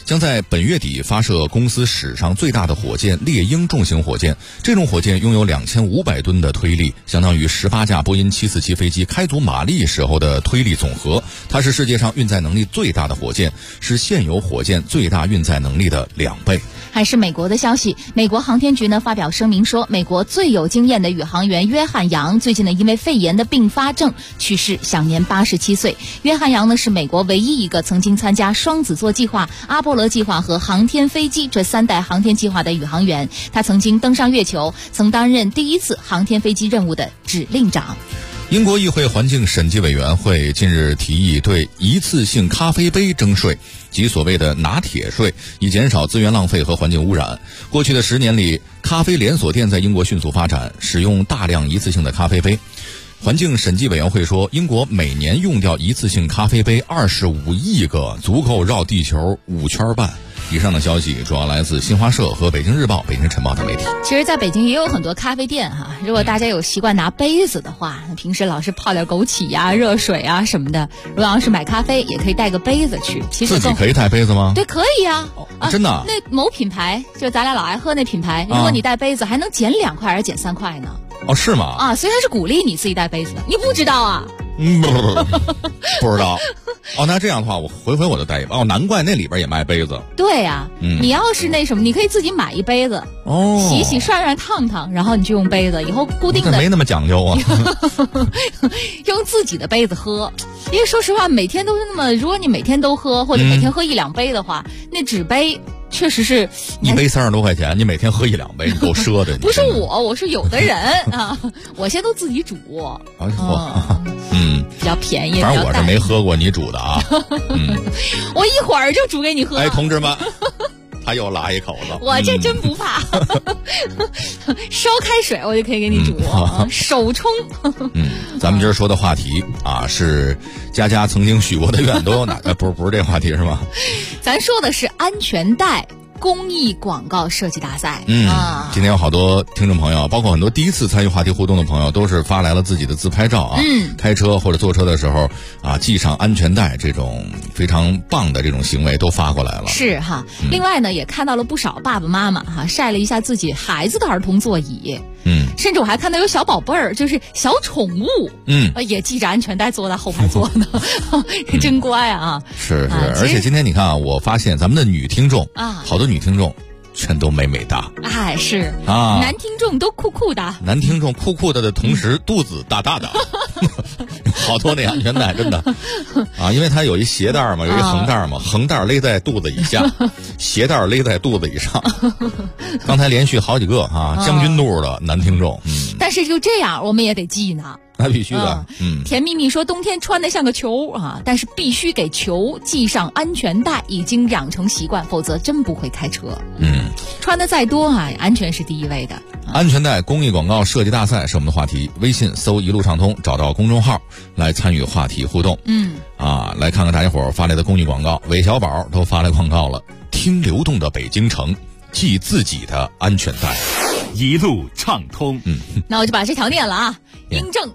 将在本月底发射公司史上最大的火箭猎鹰重型火箭。这种火箭拥有2500吨的推力，相当于18架波音747飞机开足马力时候的推力总和。它是世界上运载能力最大的火箭，是现有火箭最大运载能力的2倍。 还是美国的消息，美国航天局呢发表声明说，美国最有经验的宇航员约翰杨最近呢因为肺炎的并发症去世，享年87岁。约翰杨呢是美国唯一一个曾经参加双子座计划、阿波罗计划和航天飞机这3代航天计划的宇航员。他曾经登上月球，曾担任第一次航天飞机任务的指令长。 英国议会环境审计委员会近日提议对一次性咖啡杯征税，即所谓的拿铁税，以减少资源浪费和环境污染。过去的10年里，咖啡连锁店在英国迅速发展，使用大量一次性的咖啡杯。环境审计委员会说，英国每年用掉一次性咖啡杯25亿个，足够绕地球5圈半。以上的消息主要来自新华社和北京日报、北京晨报等媒体。 其实在北京也有很多咖啡店哈，如果大家有习惯拿杯子的话，平时老是泡点枸杞呀、热水啊什么的，如果要是买咖啡也可以带个杯子去。其实自己可以带杯子吗？ 对，可以啊。 真的啊？ 那某品牌就咱俩老爱喝那品牌，如果你带杯子还能减2块还是减3块呢？ 哦，是吗？ 啊，所以他是鼓励你自己带杯子的，你不知道啊？ 不知道。哦，那这样的话，我回我就带一杯。哦，难怪那里边也卖杯子。 对呀，你要是那什么，你可以自己买一杯子，洗洗涮涮烫烫，然后你就用杯子，以后固定的。 没那么讲究啊。 用自己的杯子喝，因为说实话，每天都是那么，如果你每天都喝，或者每天喝1-2杯的话，那纸杯。确实是一杯30多块钱，你每天喝1-2杯，你够奢的。 不是我是有的人啊，我现在都自己煮。比较便宜。 反正我是没喝过你煮的啊。 我一会儿就煮给你喝。 哎，同志们，他又拉一口子。 我这真不怕，烧开水我就可以给你煮，手冲。 咱们今儿说的话题啊，是佳佳曾经许过的愿都有哪？不是这话题是吗？ 咱说的是安全带公益广告设计大赛。 今天有好多听众朋友，包括很多第一次参与话题互动的朋友，都是发来了自己的自拍照啊。开车或者坐车的时候啊，系上安全带这种非常棒的这种行为都发过来了。 是哈。另外呢，也看到了不少爸爸妈妈哈晒了一下自己孩子的儿童座椅。甚至我还看到有小宝贝儿，就是小宠物，也系着安全带坐在后排座呢，真乖啊！ 是，而且今天你看啊，我发现咱们的女听众啊，好多女听众全都美美哒。 哎，是啊， 男听众都酷酷的， 男听众酷酷的同时肚子大大的，好多那安全带真的啊，因为它有一鞋带嘛，有一横带嘛，横带勒在肚子以下，鞋带勒在肚子以上。刚才连续好几个啊，将军肚的男听众。 但是就这样，我们也得系呢。 那必须的。 甜蜜蜜说冬天穿得像个球啊，但是必须给球系上安全带，已经养成习惯，否则真不会开车。穿得再多啊，安全是第一位的。 安全带公益广告设计大赛是我们的话题，微信搜一路畅通，找到公众号来参与话题互动。来看看大家伙发来的公益广告，韦小宝都发来广告了，听流动的北京城，系自己的安全带， 一路畅通。 那我就把这条念了啊，殷正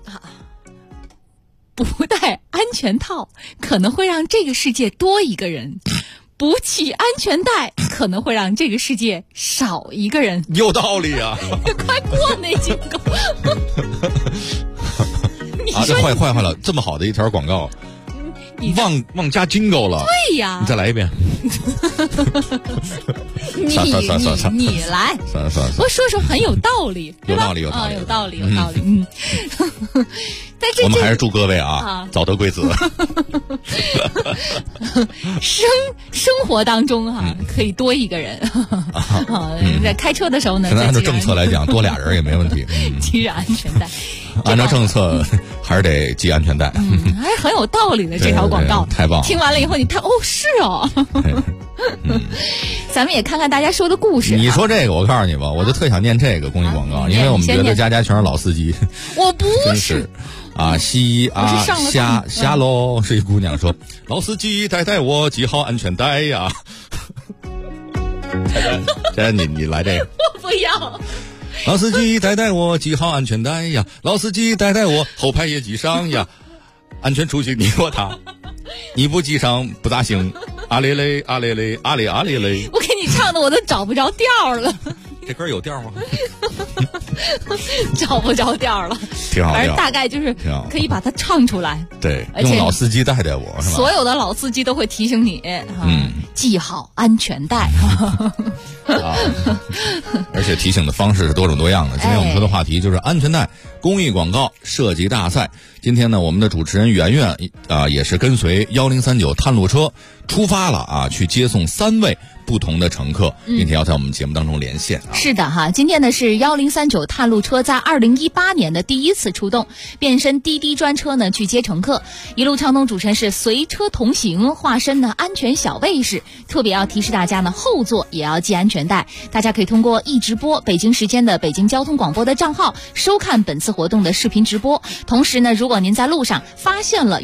不戴安全套可能会让这个世界多一个人，不系安全带可能会让这个世界少一个人。 有道理啊！ 快过那金狗！ 这坏了，这么好的一条广告，忘加金狗了。 对呀， 你再来一遍。 你来，我说很有道理， 有道理。 但是我们还是祝各位啊早得贵子。 生活当中可以多一个人。在开车的时候呢， 按照政策来讲，多俩人也没问题。 系着安全带。 按照政策还是得系安全带。 还是很有道理的这条广告， 太棒！ 听完了以后，你看是哦。咱们也看看大家说的故事。 你说这个，我告诉你吧，我就特想念这个公益广告，因为我们觉得家全是老司机。 我不是啊，西啊下喽，是一姑娘说，老司机带我系好安全带呀。这你来这个， 我不要。 老司机带我系好安全带呀，老司机带我后排也系上呀，安全出行你我他，你不系上不咋行。 阿雷雷阿雷雷阿里阿里雷。 我给你唱的我都找不着调了。 这歌有调吗？ 找不着调了， 挺好。 反正大概就是可以把它唱出来。 对，用老司机带我是吧？ 所有的老司机都会提醒你，系好安全带。 而且提醒的方式是多种多样的。今天我们说的话题就是安全带公益广告设计大赛。今天呢，我们的主持人圆圆也是跟随1039探路车出发了去接送3位不同的乘客，并且要在我们节目当中连线。 是的哈，今天呢是1039探路车在2018年的第一次出动，变身滴滴专车呢去接乘客，一路畅通。主持人是随车同行，化身呢安全小卫士，特别要提示大家呢后座也要系安全带。大家可以通过易直播北京时间的北京交通广播的账号收看本次活动的视频直播。同时呢，如果您在路上发现了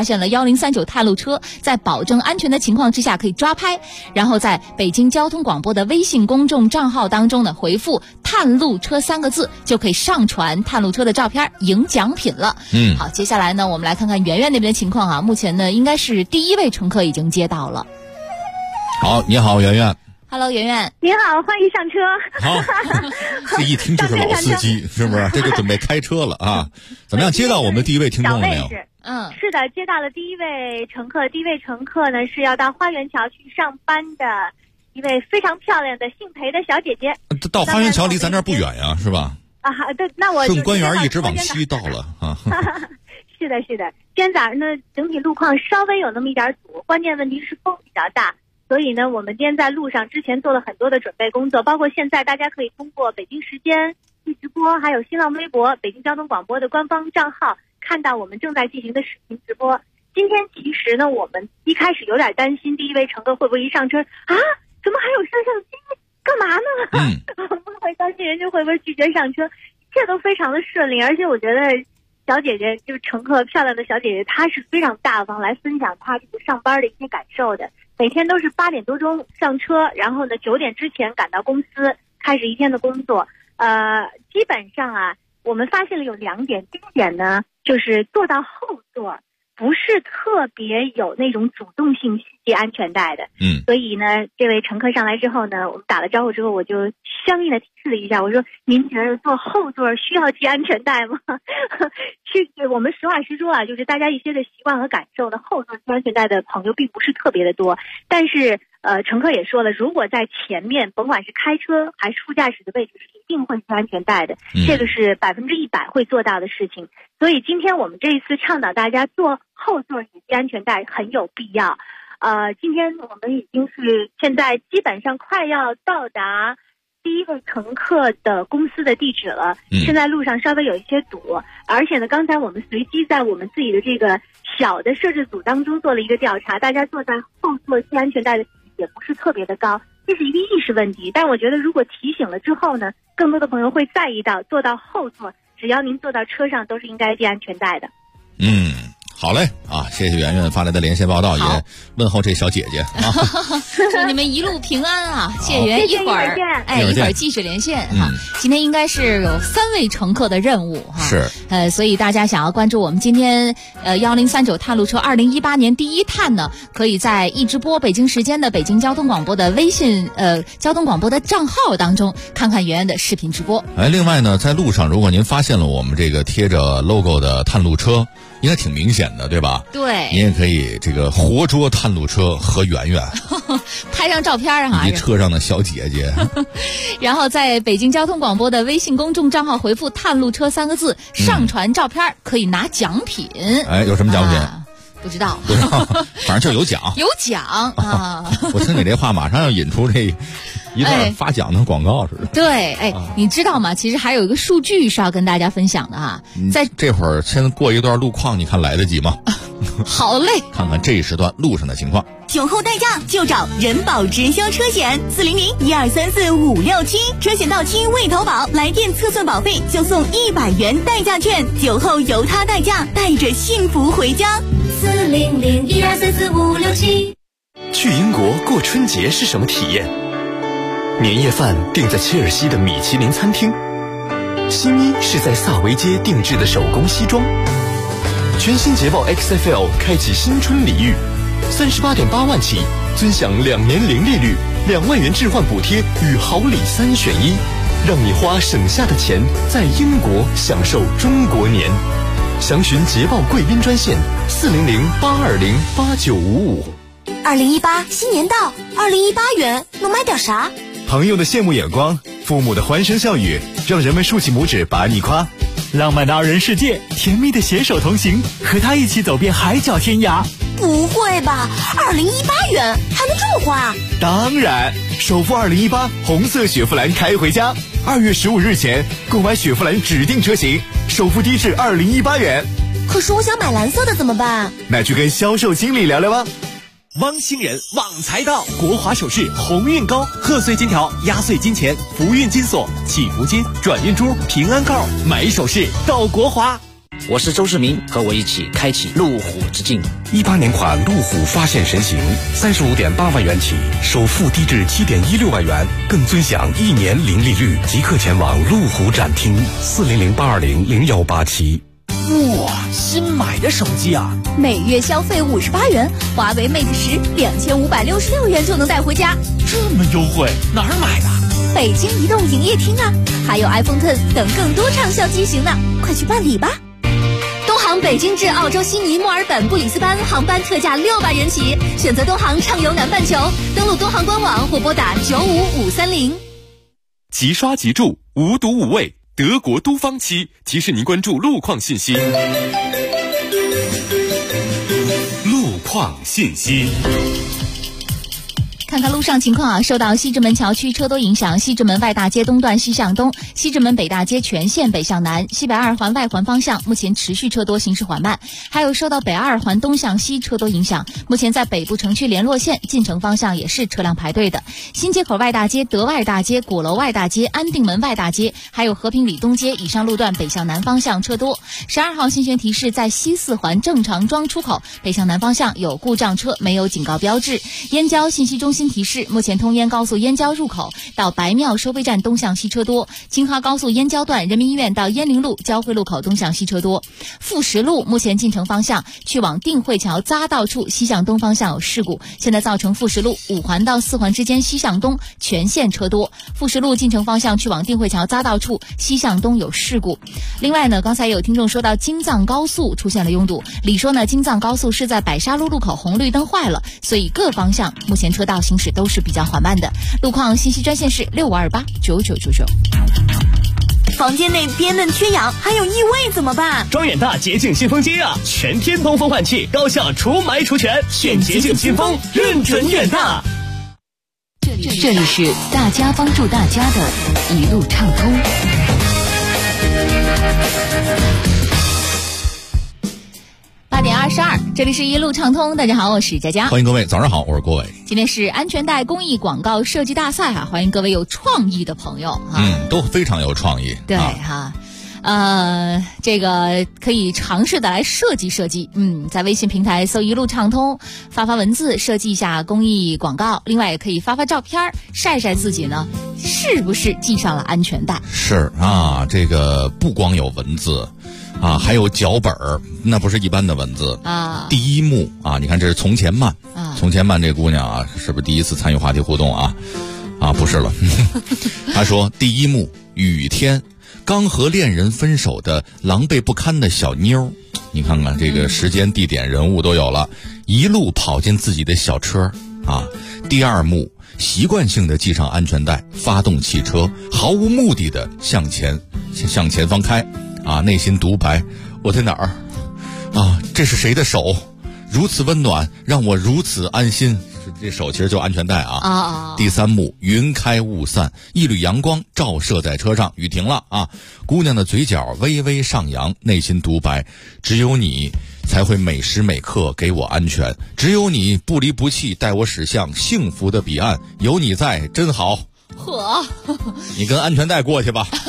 1039探路车，在保证安全的情况之下可以抓拍，然后在北京交通广播的微信公众账号当中呢回复探路车3个字，就可以上传探路车的照片赢奖品了。好，接下来呢我们来看看圆圆那边的情况目前呢应该是第1位乘客已经接到了。 好，你好圆圆。 Hello， 圆圆， 你好，欢迎上车。 好，这一听就是老司机，是不是？这就准备开车了啊？怎么样？接到我们第1位听众了没有？ 是的，接到了第1位乘客。第1位乘客呢是要到花园桥去上班的一位非常漂亮的姓裴的小姐姐。 到花园桥离咱这儿不远呀，是吧？ 对，那我顺官园一直往西到了啊。 是的，是的。今天早上呢，整体路况稍微有那么一点堵，关键问题是风比较大。所以呢，我们今天在路上之前做了很多的准备工作，包括现在大家可以通过北京时间易直播，还有新浪微博、北京交通广播的官方账号看到我们正在进行的视频直播。今天其实呢，我们一开始有点担心第1位乘客会不会一上车怎么还有摄像机，干嘛呢？我们会担心人家会不会拒绝上车，一切都非常的顺利。而且我觉得小姐姐就是乘客，漂亮的小姐姐，她是非常大方来分享她这个上班的一些感受的。每天都是8点多钟上车，然后呢9点之前赶到公司，开始一天的工作。基本上我们发现了有2点。第一点呢，就是坐到后座不是特别有那种主动性系安全带的。所以呢，这位乘客上来之后呢，我们打了招呼之后，我就相应的提示了一下，我说您觉得坐后座需要系安全带吗？我们实话实说就是大家一些的习惯和感受的，后座系安全带的朋友并不是特别的多。但是乘客也说了，如果在前面甭管是开车还是副驾驶的位置，是一定会系安全带的，这个是100%会做到的事情。所以今天我们这一次倡导大家坐后座系安全带很有必要。今天我们已经是现在基本上快要到达第1位乘客的公司的地址了。现在路上稍微有一些堵，而且呢，刚才我们随机在我们自己的这个小的摄制组当中做了一个调查，大家坐在后座系安全带的比例也不是特别的高，这是一个意识问题。但我觉得如果提醒了之后呢，更多的朋友会在意到坐到后座，只要您坐到车上都是应该系安全带的。 好嘞谢谢圆圆发来的连线报道，也问候这小姐姐祝你们一路平安谢谢圆，一会儿继续连线今天应该是有3位乘客的任务是所以大家想要关注我们今天1039探路车2018年第1探呢，可以在易直播北京时间的北京交通广播的微信交通广播的账号当中看看圆圆的视频直播。 另外呢，在路上如果您发现了我们这个贴着 logo 的探路车，应该挺明显的，对吧？ 对， 您也可以这个活捉探路车和圆圆拍上照片以及车上的小姐姐然后在北京交通广播的微信公众账号回复探路车3个字，上传照片可以拿奖品。 有什么奖品？ 不知道反正就有奖有奖我听你这话马上要引出这一段发奖的广告似的。 对你知道吗？其实还有一个数据是要跟大家分享的在这会儿先过一段路况，你看来得及吗？ 好嘞， 看看这一时段路上的情况。 酒后代驾就找人保直销车险，400-1234-567，车险到期未投保，来电测算保费就送100元代驾券，酒后由他代驾，带着幸福回家。 400-1234-567。去英国过春节是什么体验？年夜饭订在切尔西的米其林餐厅，新衣是在萨维街定制的手工西装。全新捷豹 XFL 开启新春礼遇，38.8万起， 尊享2年零利率、2万元置换补贴与好礼3选1，让你花省下的钱在英国享受中国年。详询捷豹贵宾专线400-820-8955。 2018新年到，2018元能买点啥？ 朋友的羡慕眼光，父母的欢声笑语，让人们竖起拇指把你夸。 浪漫的2人世界，甜蜜的携手同行，和他一起走遍海角天涯。 不会吧，2018元还能这么花？ 当然，首付2018红色雪佛兰开回家，2月15日前购买雪佛兰指定车型，首付低至2018元。 可是我想买蓝色的怎么办？ 那去跟销售经理聊聊吧。 汪星人旺财到，国华首饰鸿运高，贺岁金条、压岁金钱、福运金锁、祈福金、转运珠、平安扣，买首饰到国华。 我是周世明，和我一起开启路虎之境。 18年款路虎发现神行，35.8万元起，首付低至7.16万元，更尊享1年零利率。即刻前往路虎展厅，400-820-0187。 哇，新买的手机啊， 每月消费58元，华为 Mate 10 2566元就能带回家， 这么优惠，哪儿买的？ 北京移动营业厅啊，还有 iPhone X 等更多畅销机型呢，快去办理吧！东航北京至澳洲悉尼、墨尔本、布里斯班航班特价600元起，选择东航畅游南半球，登录东航官网或拨打95530。 即刷即住，无毒无味。德国都方漆提示您关注路况信息。路况信息。 看看路上情况啊，受到西直门桥区车多影响，西直门外大街东段西向东，西直门北大街全线北向南，西北2环外环方向目前持续车多，行驶缓慢。还有受到北2环东向西车多影响，目前在北部城区联络线进城方向也是车辆排队的。新街口外大街、德外大街、鼓楼外大街、安定门外大街，还有和平里东街以上路段北向南方向车多。12号新宣提示，在西4环正常庄出口北向南方向有故障车，没有警告标志。燕郊信息中心提示，目前通燕高速燕郊入口到白庙收费站东向西车多，京哈高速燕郊段人民医院到燕陵路交汇路口东向西车多。富实路目前进城方向去往定慧桥匝道处西向东方向有事故，现在造成富实路5环到4环之间西向东全线车多。富实路进城方向去往定慧桥匝道处西向东有事故。另外呢，刚才有听众说到京藏高速出现了拥堵，理说呢，京藏高速是在百沙路路口红绿灯坏了，所以各方向目前车道行驶都是比较缓慢的。路况信息专线是65289999。 房间内憋闷缺氧还有异味怎么办？ 庄远大洁净新风机啊，全天通风换气，高效除霾除醛，选洁净新风，认准远大。 这里是大家帮助大家的一路畅通。 8点22，这里是一路畅通。大家好，我是佳佳， 欢迎各位，早上好，我是郭伟。 今天是安全带公益广告设计大赛啊，欢迎各位有创意的朋友啊， 都非常有创意。 对哈。这个可以尝试的来设计设计，在微信平台搜一路畅通，发文字设计一下公益广告，另外也可以发照片晒晒自己呢是不是系上了安全带。 是啊，这个不光有文字啊，还有脚本儿，那不是一般的文字啊。第一幕啊，你看这是从前慢啊，从前慢这姑娘啊，是不是第一次参与话题互动啊？啊，不是了。她说第一幕雨天。刚和恋人分手的狼狈不堪的小妞，你看看这个时间、地点、人物都有了，一路跑进自己的小车啊。第二幕，习惯性的系上安全带，发动汽车，毫无目的的向前方开啊，内心独白：我在哪儿啊？这是谁的手？如此温暖，让我如此安心。这手其实就安全带啊。第三幕，云开雾散，一缕阳光照射在车上，雨停了啊。姑娘的嘴角微微上扬，内心独白：只有你才会每时每刻给我安全，只有你不离不弃，带我驶向幸福的彼岸，有你在真好。 呵， 你跟安全带过去吧。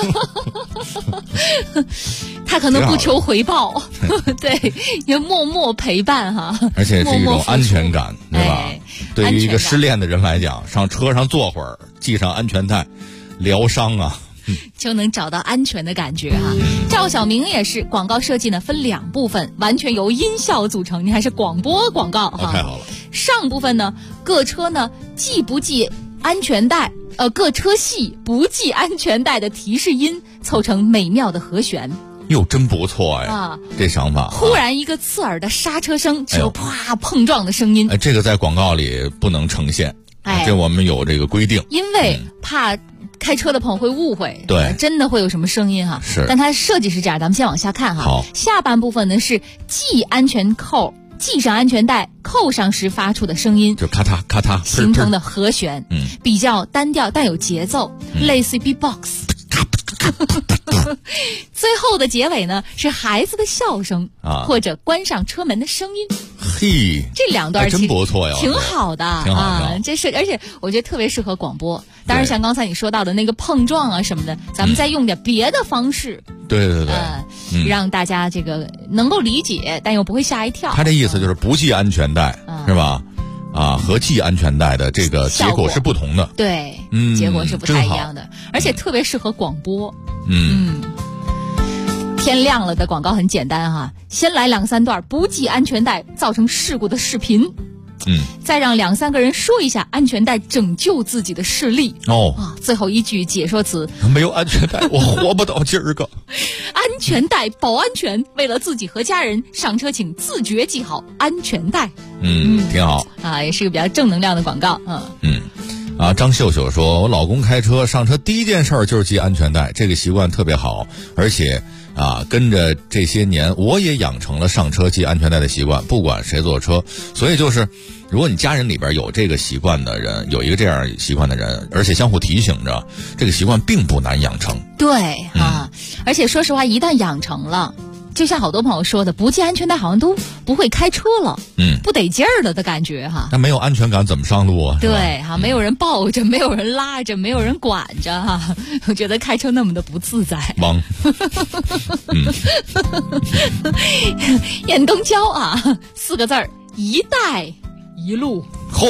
他可能不求回报，对，也默默陪伴哈， 而且是一种安全感，对吧？对于一个失恋的人来讲，上车上坐会儿，系上安全带，疗伤啊。 就能找到安全的感觉哈。赵小明也是，广告设计呢分2部分，完全由音效组成，你还是广播广告哈。 太好了。 上部分呢，各车呢既不系安全带，各车系不系安全带的提示音，凑成美妙的和弦。 哟，真不错哎！啊，这想法。 忽然一个刺耳的刹车声，只有啪碰撞的声音。 这个在广告里不能呈现，这我们有这个规定。 因为怕开车的朋友会误会， 对， 真的会有什么声音哈。 是， 但它设计是这样，咱们先往下看哈。 好， 下半部分呢是系安全扣，系上安全带，扣上时发出的声音， 就咔嗒咔嗒形成的和弦，比较单调但有节奏，类似于 beatbox。最后的结尾呢是孩子的笑声啊，或者关上车门的声音。 嘿， 这2段真不错呀， 挺好的， 挺好啊。这是而且我觉得特别适合广播。当然，像刚才你说到的那个碰撞啊什么的，咱们再用点别的方式。 对， 让大家这个能够理解，但又不会吓一跳。 他这意思就是不系安全带，是吧？和系安全带的这个结果是不同的， 对，结果是不太一样的，而且特别适合广播。天亮了的广告很简单哈，先来2、3段不系安全带造成事故的视频，再让2、3个人说一下安全带拯救自己的事例。最后一句解说词： 没有安全带，我活不到今儿个。 安全带保安全，为了自己和家人，上车请自觉系好安全带。 挺好啊，也是个比较正能量的广告。 张秀秀说，我老公开车上车第一件事就是系安全带，这个习惯特别好，而且跟着这些年我也养成了上车系安全带的习惯，不管谁坐车。所以就是如果你家人里边有这个习惯的人，有一个这样习惯的人，而且相互提醒着，这个习惯并不难养成。 对而且说实话，一旦养成了，就像好多朋友说的，不系安全带好像都不会开车了，不得劲儿了的感觉哈。 那没有安全感怎么上路啊？ 对没有人抱着，没有人拉着，没有人管着哈，我觉得开车那么的不自在。 汪， 燕东郊4个字儿，一带一路。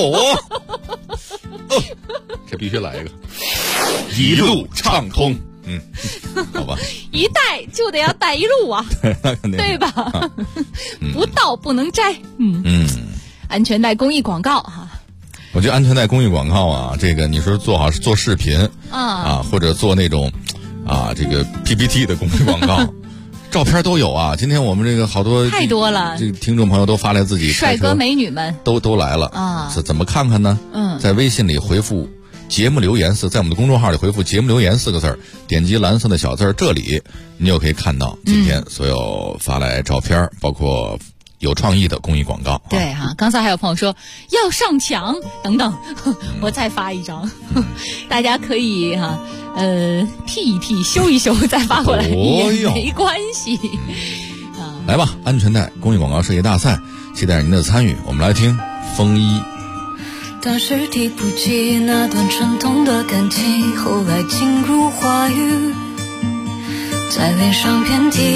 这必须来一个，一路畅通。好吧， 一带就得要带一路啊，对吧？不到不能摘。安全带公益广告哈。 我觉得安全带公益广告这个你说做好做视频或者做那种这个 PPT 的公益广告，照片都有啊。今天我们这个好多太多了， 这个听众朋友都发来自己帅哥美女们都来了怎么看看呢？在微信里回复节目留言在我们的公众号里回复节目留言4个字，点击蓝色的小字，这里你就可以看到今天所有发来照片，包括有创意的公益广告。 对刚才还有朋友说要上墙等等，我再发一张，大家可以P 一 P 修一修再发过来也没关系。 来吧，安全带公益广告设计大赛，期待您的参与。我们来听风衣。 当时提不起那段沉痛的感情，后来进入话语，在脸上遍体，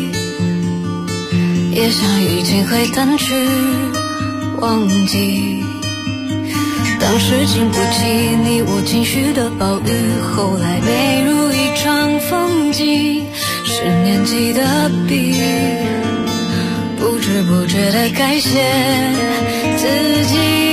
也想已经会淡去忘记。当时经不起你我情绪的暴雨，后来美如一场风景，是年纪的笔，不知不觉地改写自己。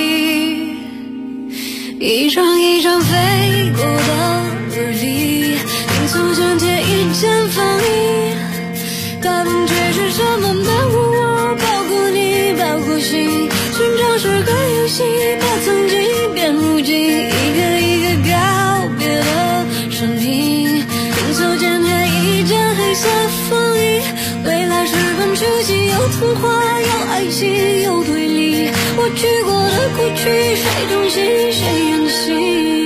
一张一张飞过的日历，拼凑成贴一件放映，大风吹是什么漫无我，包括你包括心，寻找是个游戏，把曾经变如今，一个一个告别的生命，拼凑间贴一件黑色风衣，未来是本出戏，有童话有爱情有对立，我去过的过去谁同行谁远行，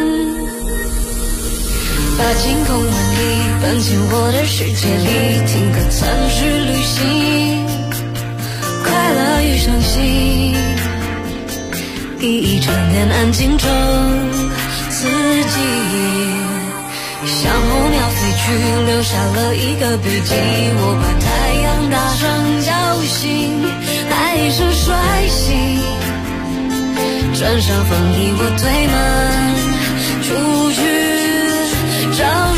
把晴空万里搬进我的世界里，听歌暂时旅行，快乐与伤心，一整年安静中四季，像候鸟飞去留下了一个笔记，我把太阳打上叫醒，还是率性穿上风衣我推门出去找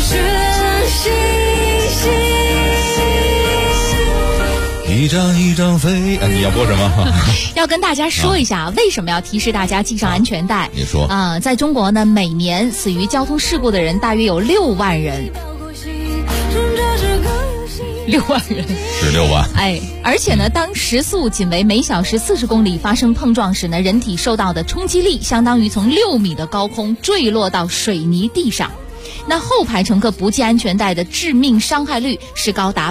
一张一张飞。你要播什么？ 要跟大家说一下，为什么要提示大家系上安全带？ 你说在中国呢，每年死于交通事故的人大约有6万人。6万人是6万， 而且呢，当时速仅为每小时40公里发生碰撞时呢，人体受到的冲击力相当于从6米的高空坠落到水泥地上。那后排乘客不系安全带的致命伤害率是高达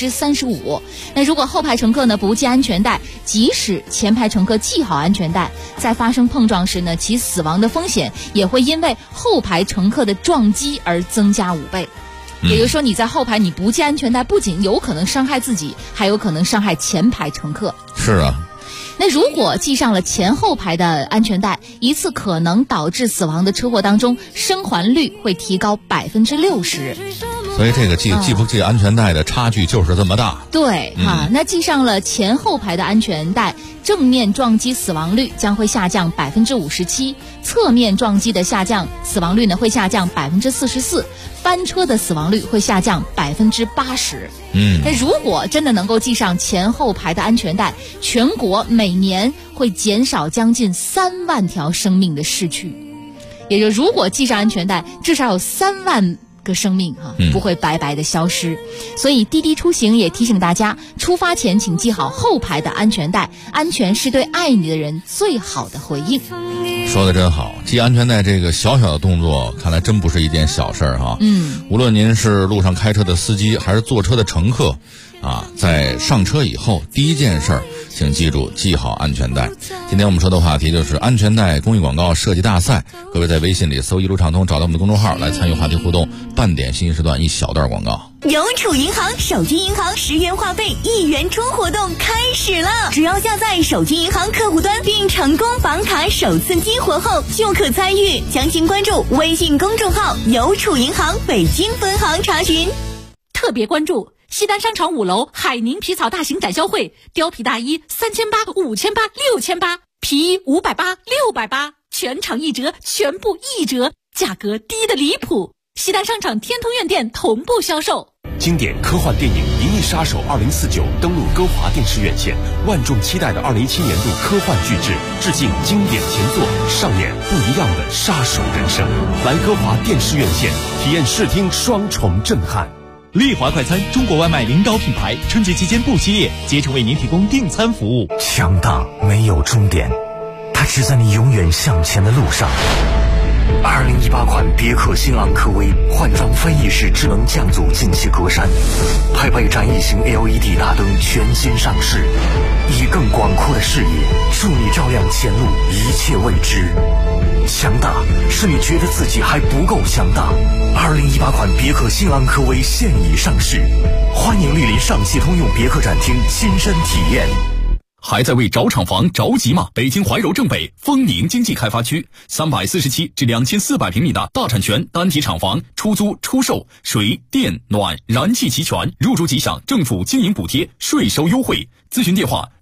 35%。那如果后排乘客呢不系安全带，即使前排乘客系好安全带，在发生碰撞时呢，其死亡的风险也会因为后排乘客的撞击而增加5倍。也就是说，你在后排你不系安全带，不仅有可能伤害自己，还有可能伤害前排乘客。 是啊。 那如果系上了前后排的安全带，一次可能导致死亡的车祸当中，生还率会提高60%。 所以这个系不系安全带的差距就是这么大。 对那系上了前后排的安全带，正面撞击死亡率将会下降57%，侧面撞击的死亡率呢会下降44%，翻车的死亡率会下降80%。那如果真的能够系上前后排的安全带，全国每年会减少将近3万条生命的逝去。也就如果系上安全带，至少有3万个生命不会白白的消失。所以滴滴出行也提醒大家，出发前请系好后排的安全带，安全是对爱你的人最好的回应。 说的真好，系安全带这个小小的动作看来真不是一件小事儿无论您是路上开车的司机还是坐车的乘客在上车以后第一件事请记住系好安全带。今天我们说的话题就是安全带公益广告设计大赛，各位在微信里搜一路畅通，找到我们的公众号来参与话题互动，半点信息时段一小段广告。 邮储银行手机银行10元话费1元充活动开始了，只要下载手机银行客户端并成功绑卡首次激活后就可参与，详情关注微信公众号邮储银行北京分行查询。 特别关注西单商场5楼海宁皮草大型展销会，貂皮大衣3800、5800、6800，皮衣580、680，全场1折，全部1折，价格低得离谱。西单商场天通苑店同步销售。 经典科幻电影《银翼杀手2049》登陆歌华电视院线，万众期待的2017年度科幻巨制，致敬经典前作，上演不一样的杀手人生。来歌华电视院线体验视听双重震撼。 丽华快餐，中国外卖领导品牌，春节期间不歇业，竭诚为您提供订餐服务。 强大没有终点，它只在你永远向前的路上。2018款别克新朗科威换装飞翼式智能降阻进气格栅，配备展翼型 LED 大灯全新上市，以更广阔的视野助你照亮前路一切未知。强大是你觉得自己还不够强大。2018款别克新朗科威现已上市，欢迎莅临上汽通用别克展厅亲身体验。 还在为找厂房着急吗？北京怀柔正北丰宁经济开发区347至2400平米的大产权单体厂房，出租出售，水电暖燃气齐全，入住即享政府经营补贴，税收优惠。咨询电话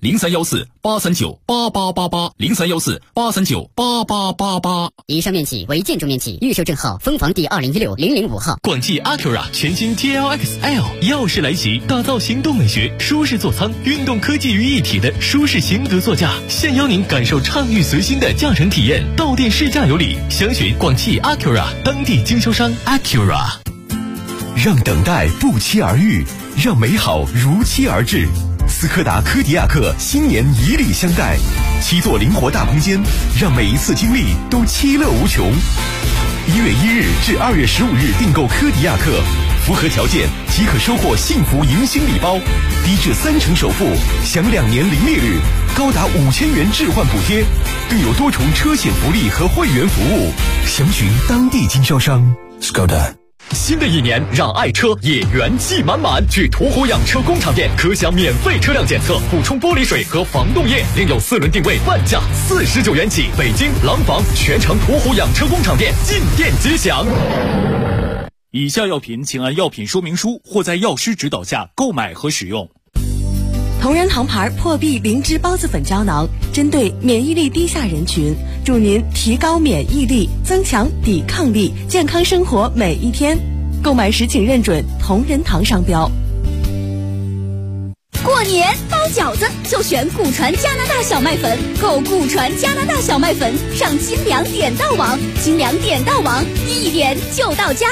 0314-839-8888，0314-839-8888。 以上面企为建筑面企，预售证号分房第2016-005号。 广汽 Acura 全新 TLX-L 耀世来袭，打造行动美学、舒适座舱、运动科技于一体的舒适型格座驾，现邀您感受畅御随心的驾乘体验。到店试驾有礼，详询广汽 Acura 当地经销商 Acura。 让等待不期而遇，让美好如期而至。斯柯达柯迪亚克新年以礼相待，7座灵活大空间，让每一次经历都其乐无穷。1月1日至2月15日订购柯迪亚克，符合条件即可收获幸福迎新礼包，低至30%首付，享2年零利率，高达5000元置换补贴，更有多重车险福利和会员服务。详询当地经销商。Skoda。 新的一年，让爱车也元气满满。去途虎养车工厂店，可享免费车辆检测、补充玻璃水和防冻液，另有4轮定位半价49元起。北京廊坊全城途虎养车工厂店进店即享。以下药品请按药品说明书或在药师指导下购买和使用。 同仁堂牌破壁灵芝孢子粉胶囊，针对免疫力低下人群，助您提高免疫力，增强抵抗力，健康生活每一天。购买时请认准同仁堂商标。 过年包饺子就选古传加拿大小麦粉，购古传加拿大小麦粉上金粮点到网，金粮点到网，一点就到家。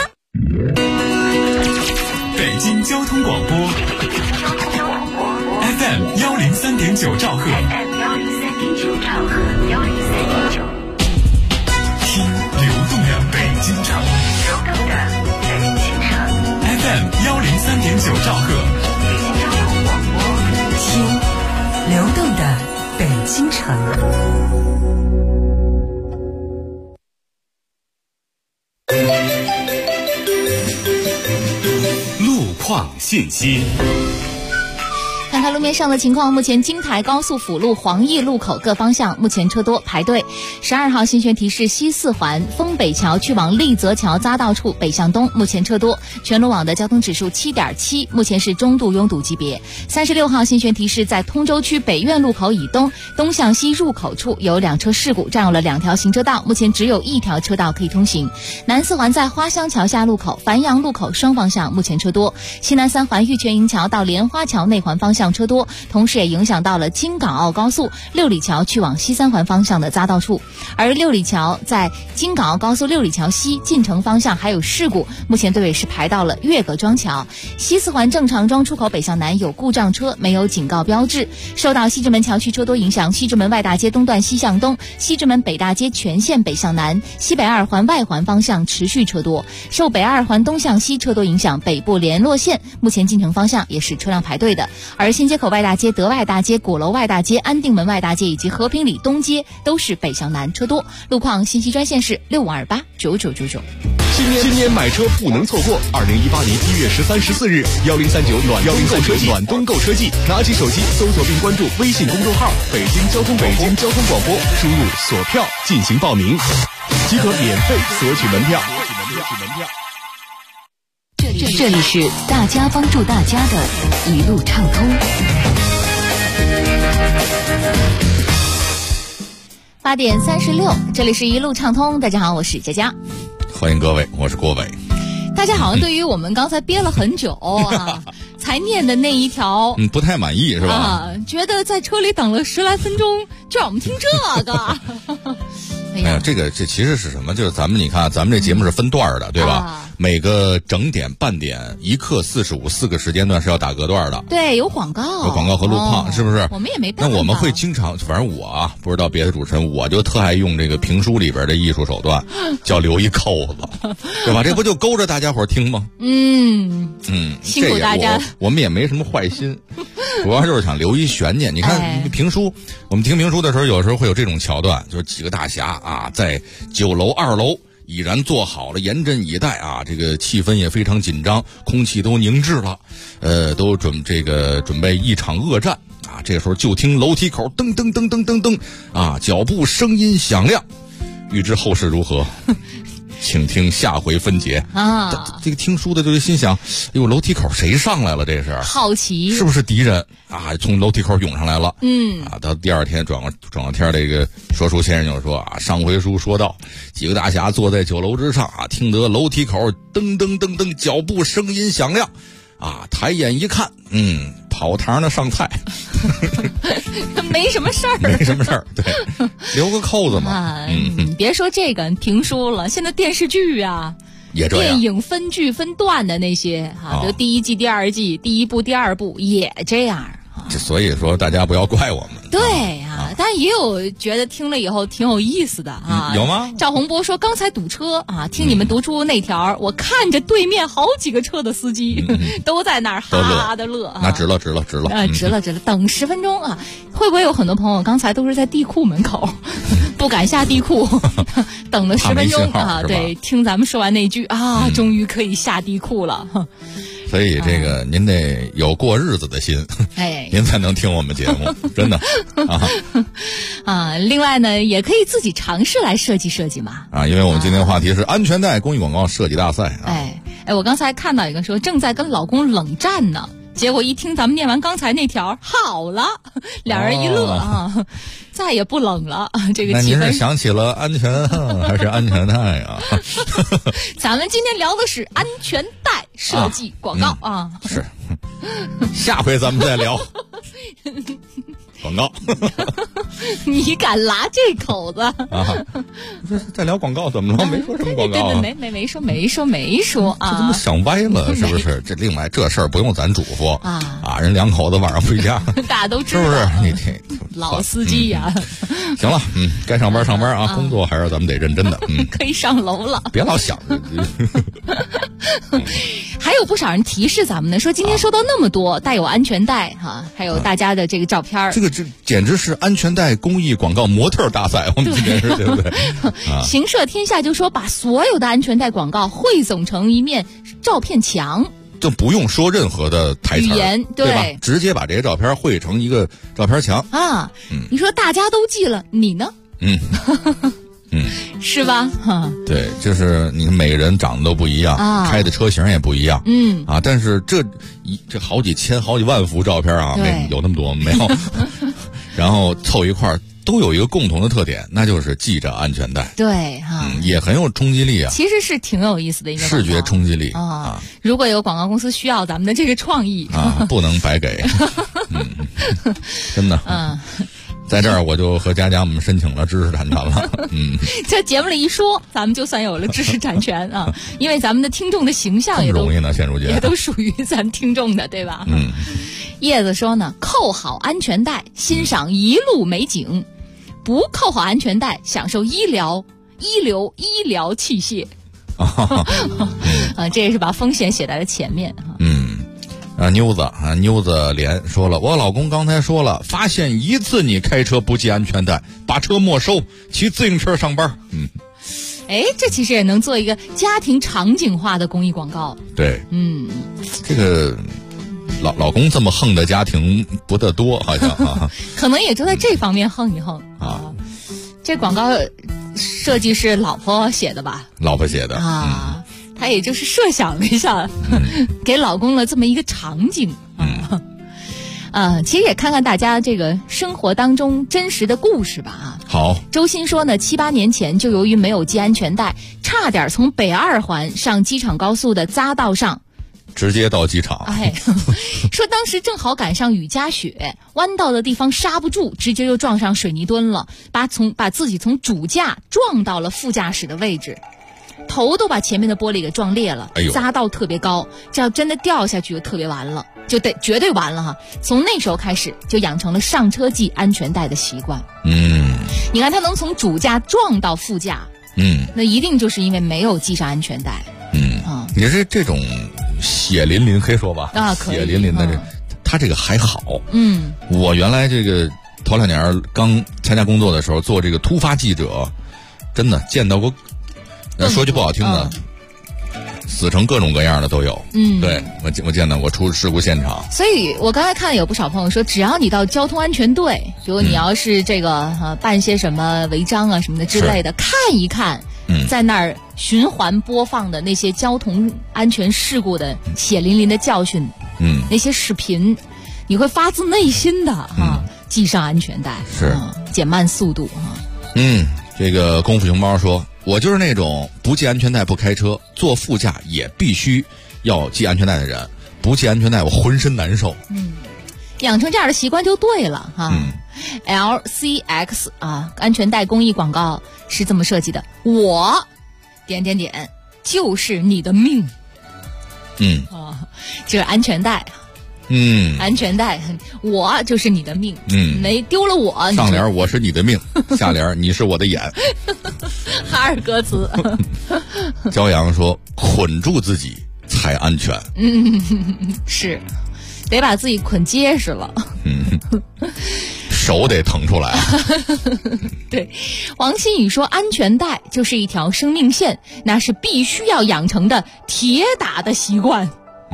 北京交通广播 FM 103.9兆赫，听流动的北京城，FM 103.9兆赫， 听流动的北京城。 路况信息。 看看路面上的情况，目前京台高速辅路黄驿路口各方向目前车多排队。12号新宣提示西四环丰北桥去往立泽桥匝道处北向东目前车多，全路网的交通指数7.7，目前是中度拥堵级别。36号新宣提示在通州区北苑路口以东东向西入口处有2车事故，占用了2条行车道，目前只有1条车道可以通行。南四环在花乡桥下路口繁阳路口双方向目前车多，西南三环玉泉营桥到莲花桥内环方向车多，同时也影响到了京港澳高速六里桥去往西三环方向的匝道处。而六里桥在京港澳高速六里桥西进城方向还有事故，目前队尾是排到了岳各庄桥。西四环正常庄出口北向南有故障车，没有警告标志。受到西直门桥区车多影响，西直门外大街东段西向东，西直门北大街全线北向南，西北二环外环方向持续车多。受北二环东向西车多影响，北部联络线目前进城方向也是车辆排队的。而新街口外大街、德外大街、鼓楼外大街、安定门外大街以及和平里东街都是北向南车多。路况信息专线是65289999。 今年买车不能错过！2018年1月13、14日，1039暖冬购车季，拿起手机搜索并关注微信公众号“北京交通广播”，输入锁票进行报名，即可免费索取门票。 这里是大家帮助大家的一路畅通。 8点36，这里是一路畅通。大家好，我是佳佳。 欢迎各位，我是郭伟。 大家好像对于我们刚才憋了很久啊，才念的那一条， 不太满意是吧？ 啊，觉得在车里等了10来分钟，就让我们听这个。 哎呀，这其实是什么？就是你看，咱们这节目是分段的，对吧？每个整点、半点、1刻45 4个时间段是要打隔段的。 对，有广告和路况，是不是？ 我们也没办法。 那我们会经常，反正我啊，不知道别的主持人，我就特爱用这个评书里边的艺术手段，叫留一扣子，对吧？这不就勾着大家伙听吗？ 辛苦大家。 我们也没什么坏心，主要就是想留一悬念。你看评书，我们听评书的时候，有时候会有这种桥段，就是几个大侠啊，在9楼、2楼。已然做好了，严阵以待啊！这个气氛也非常紧张，空气都凝滞了，都准备一场恶战啊！这时候就听楼梯口噔噔噔噔噔噔啊，脚步声音响亮。欲知后事如何，请听下回分解啊！这个听书的就心想，哎呦，楼梯口谁上来了？这是好奇， 是不是敌人啊？从楼梯口涌上来了。到第二天转过天，这个说书先生就说啊，上回书说到，几个大侠坐在9楼之上啊，听得楼梯口噔噔噔噔脚步声音响亮，啊，抬眼一看，跑堂的上菜， 没什么事儿， 对，留个扣子嘛。 你别说这个评书了，现在电视剧啊， 也这样， 电影分剧分段的那些就第1季、第2季，第1部、第2部也这样。 所以说大家不要怪我们。 对啊，但也有觉得听了以后挺有意思的啊。 有吗？ 赵洪波说刚才堵车啊，听你们读出那条，我看着对面好几个车的司机都在那儿哈哈的乐啊。 那值了。 值了，等10分钟啊！会不会有很多朋友刚才都是在地库门口不敢下地库，等了10分钟啊？对，听咱们说完那句啊，终于可以下地库了。 所以这个您得有过日子的心，您才能听我们节目，真的啊。另外呢，也可以自己尝试来设计设计嘛。 因为我们今天话题是安全带公益广告设计大赛啊。 我刚才看到一个说正在跟老公冷战呢，结果一听咱们念完刚才那条，好了，俩人一乐啊，再也不冷了。这个气氛。 那您是想起了安全还是安全带啊？ 咱们今天聊的是安全带设计广告啊。 是， 下回咱们再聊。广告， 你敢拉这口子啊？ 再聊广告怎么了？没说什么广告啊？ 对，没说啊！ 这怎么想歪了？是不是？这另外这事儿不用咱嘱咐啊！人两口子晚上回家， 大家都知道， 是不是？你这老司机呀！ 行了，该上班啊，工作还是咱们得认真的。 可以上楼了， 别老想着。 还有不少人提示咱们呢，说今天收到那么多带有安全带还有大家的这个照片， 这简直是安全带公益广告模特大赛，我们今天是对不对？ 行摄天下就说把所有的安全带广告汇总成一面照片墙， 就不用说任何的台词语言，对吧？直接把这些照片汇成一个照片墙啊！你说大家都记了，你呢？是吧？ 对，就是你每个人长得都不一样，开的车型也不一样，但是这好几千、好几万幅照片啊，有那么多没有？然后凑一块儿，都有一个共同的特点，那就是系着安全带。 对也很有冲击力啊。 其实是挺有意思的一个视觉冲击力啊。 如果有广告公司需要咱们的这个创意不能白给。真的。在这儿我就和佳佳我们申请了知识产权了。 在节目里一说，咱们就算有了知识产权啊，因为咱们的听众的形象也都容易呢，现如今也都属于咱听众的，对吧？叶子说呢，扣好安全带，欣赏一路美景；不扣好安全带，享受一流医疗器械。这也是把风险写在了前面。 妞子莲说了，我老公刚才说了，发现一次你开车不系安全带，把车没收，骑自行车上班。 这其实也能做一个家庭场景化的公益广告。 对，这个老公这么横的家庭不得多，好像可能也就在这方面横一横啊。这广告设计是老婆写的吧？ 老婆写的她也就是设想了一下，给老公了这么一个场景其实也看看大家这个生活当中真实的故事吧好， 周鑫说呢，7、8年前就由于没有系安全带，差点从北2环上机场高速的匝道上直接到机场。 说当时正好赶上雨夹雪，弯道的地方刹不住，直接就撞上水泥墩了，把自己从主驾撞到了副驾驶的位置，头都把前面的玻璃给撞裂了。匝道特别高，这要真的掉下去就特别完了，就得绝对完了从那时候开始就养成了上车系安全带的习惯。你看他能从主驾撞到副驾，那一定就是因为没有系上安全带。 你是这种血淋淋可以说吧？ 可以。 血淋淋的他这个还好。我原来这个头2年刚参加工作的时候做这个突发记者，真的见到过，说句不好听的，死成各种各样的都有。对，我见到过出事故现场。 所以我刚才看有不少朋友说，只要你到交通安全队，比如你要是这个办些什么违章啊什么的之类的，看一看在那儿循环播放的那些交通安全事故的血淋淋的教训，那些视频，你会发自内心的系上安全带， 是减慢速度这个功夫熊猫说，我就是那种不系安全带不开车，坐副驾也必须要系安全带的人，不系安全带我浑身难受。 养成这样的习惯就对了LCX 安全带公益广告是这么设计的，我就是你的命。这个安全带安全带，我就是你的命。没丢了我。 上联我是你的命，下联你是我的眼。 哈尔歌词。 骄阳说，捆住自己才安全。 是，得把自己捆结实了。 手得腾出来。 对，王新宇说，安全带就是一条生命线，那是必须要养成的铁打的习惯。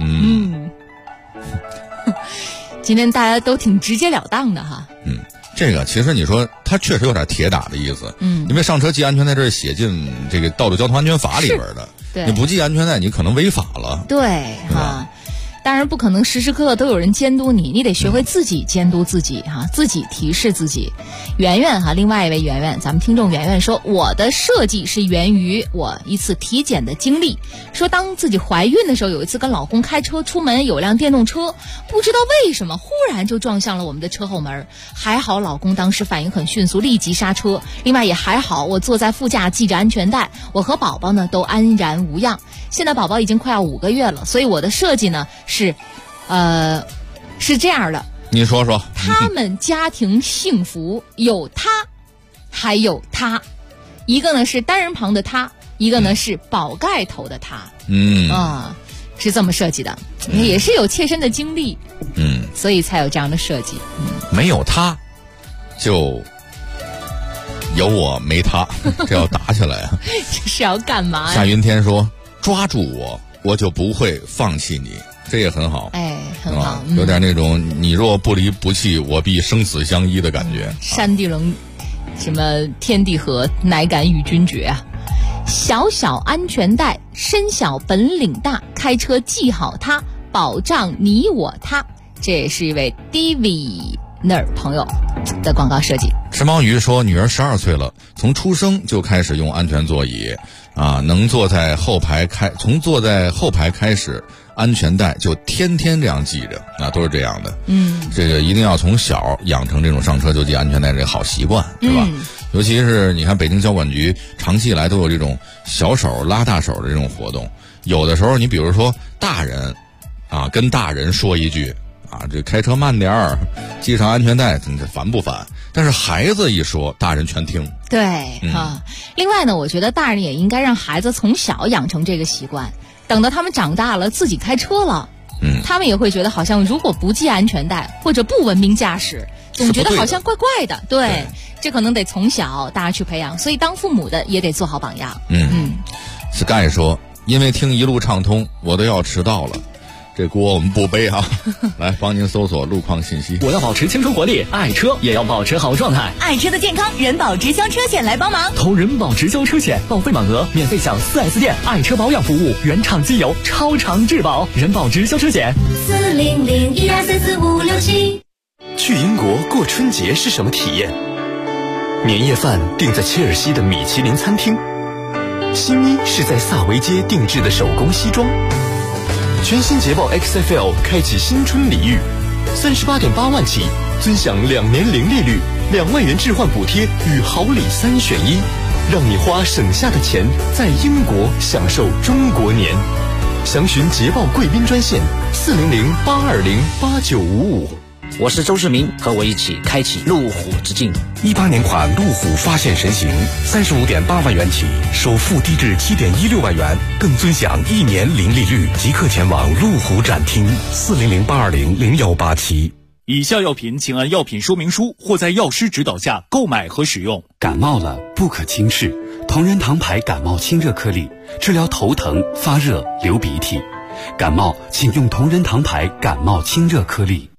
今天大家都挺直截了当的这个其实你说它确实有点铁打的意思。因为上车系安全带这是写进这个道路交通安全法里边的，你不系安全带你可能违法了。 对当然不可能时时刻刻都有人监督你，你得学会自己监督自己哈，自己提示自己。圆圆哈，另外一位圆圆，咱们听众圆圆说，我的设计是源于我一次体检的经历，说当自己怀孕的时候，有一次跟老公开车出门，有辆电动车不知道为什么忽然就撞向了我们的车后门，还好老公当时反应很迅速，立即刹车，另外也还好我坐在副驾系着安全带，我和宝宝呢都安然无恙。现在宝宝已经快要5个月了，所以我的设计呢是这样的， 你说说。 他们家庭幸福，有他还有他，一个呢是单人旁的他，一个呢是宝盖头的他。是这么设计的，也是有切身的经历，所以才有这样的设计。 没有他就有我没他，这要打起来啊！ 这是要干嘛呀？ 夏云天说，抓住我就不会放弃你，这也很好。 很好， 有点那种你若不离不弃，我必生死相依的感觉。 山地人什么天地合，乃敢与君绝啊！小小安全带，身小本领大，开车记好它，保障你我他。这也是一位 Divi 那儿朋友的广告设计。 时髦鱼说，女儿12岁了，从出生就开始用安全座椅能坐在后排从坐在后排开始，安全带就天天这样系着，都是这样的。这个一定要从小养成这种上车就系安全带这个好习惯，是吧？尤其是你看北京交管局长期以来都有这种小手拉大手的这种活动，有的时候你比如说大人跟大人说一句这开车慢点儿，系上安全带，这烦不烦？但是孩子一说，大人全听。 对另外呢，我觉得大人也应该让孩子从小养成这个习惯，等到他们长大了自己开车了，他们也会觉得好像如果不系安全带或者不文明驾驶，总觉得好像怪怪的。对，这可能得从小大家去培养，所以当父母的也得做好榜样。 Sky 说，因为听一路畅通，我都要迟到了。这锅我们不背啊！来帮您搜索路况信息。 我要保持青春活力，爱车也要保持好状态。 爱车的健康，人保直销车险来帮忙。 投人保直销车险，报废满额免费享 4S 店爱车保养服务，原厂机油，超长质保。人保直销车险 40012344567。 去英国过春节是什么体验？年夜饭订在切尔西的米其林餐厅，新衣是在萨维街定制的手工西装。全新捷豹 XFL 开启新春礼遇，38.8万起，尊享2年零利率，2万元置换补贴与好礼3选1，让你花省下的钱在英国享受中国年。详询捷豹贵宾专线400-820-8955。 我是周世明，和我一起开启路虎之境。 18年款路虎发现神行，35.8万元起，首付低至7.16万元，更尊享1年零利率，即刻前往路虎展厅400-820-0187。 以下药品请按药品说明书或在药师指导下购买和使用。 感冒了不可轻视，同仁堂牌感冒清热颗粒，治疗头疼、发热、流鼻涕。感冒请用同仁堂牌感冒清热颗粒。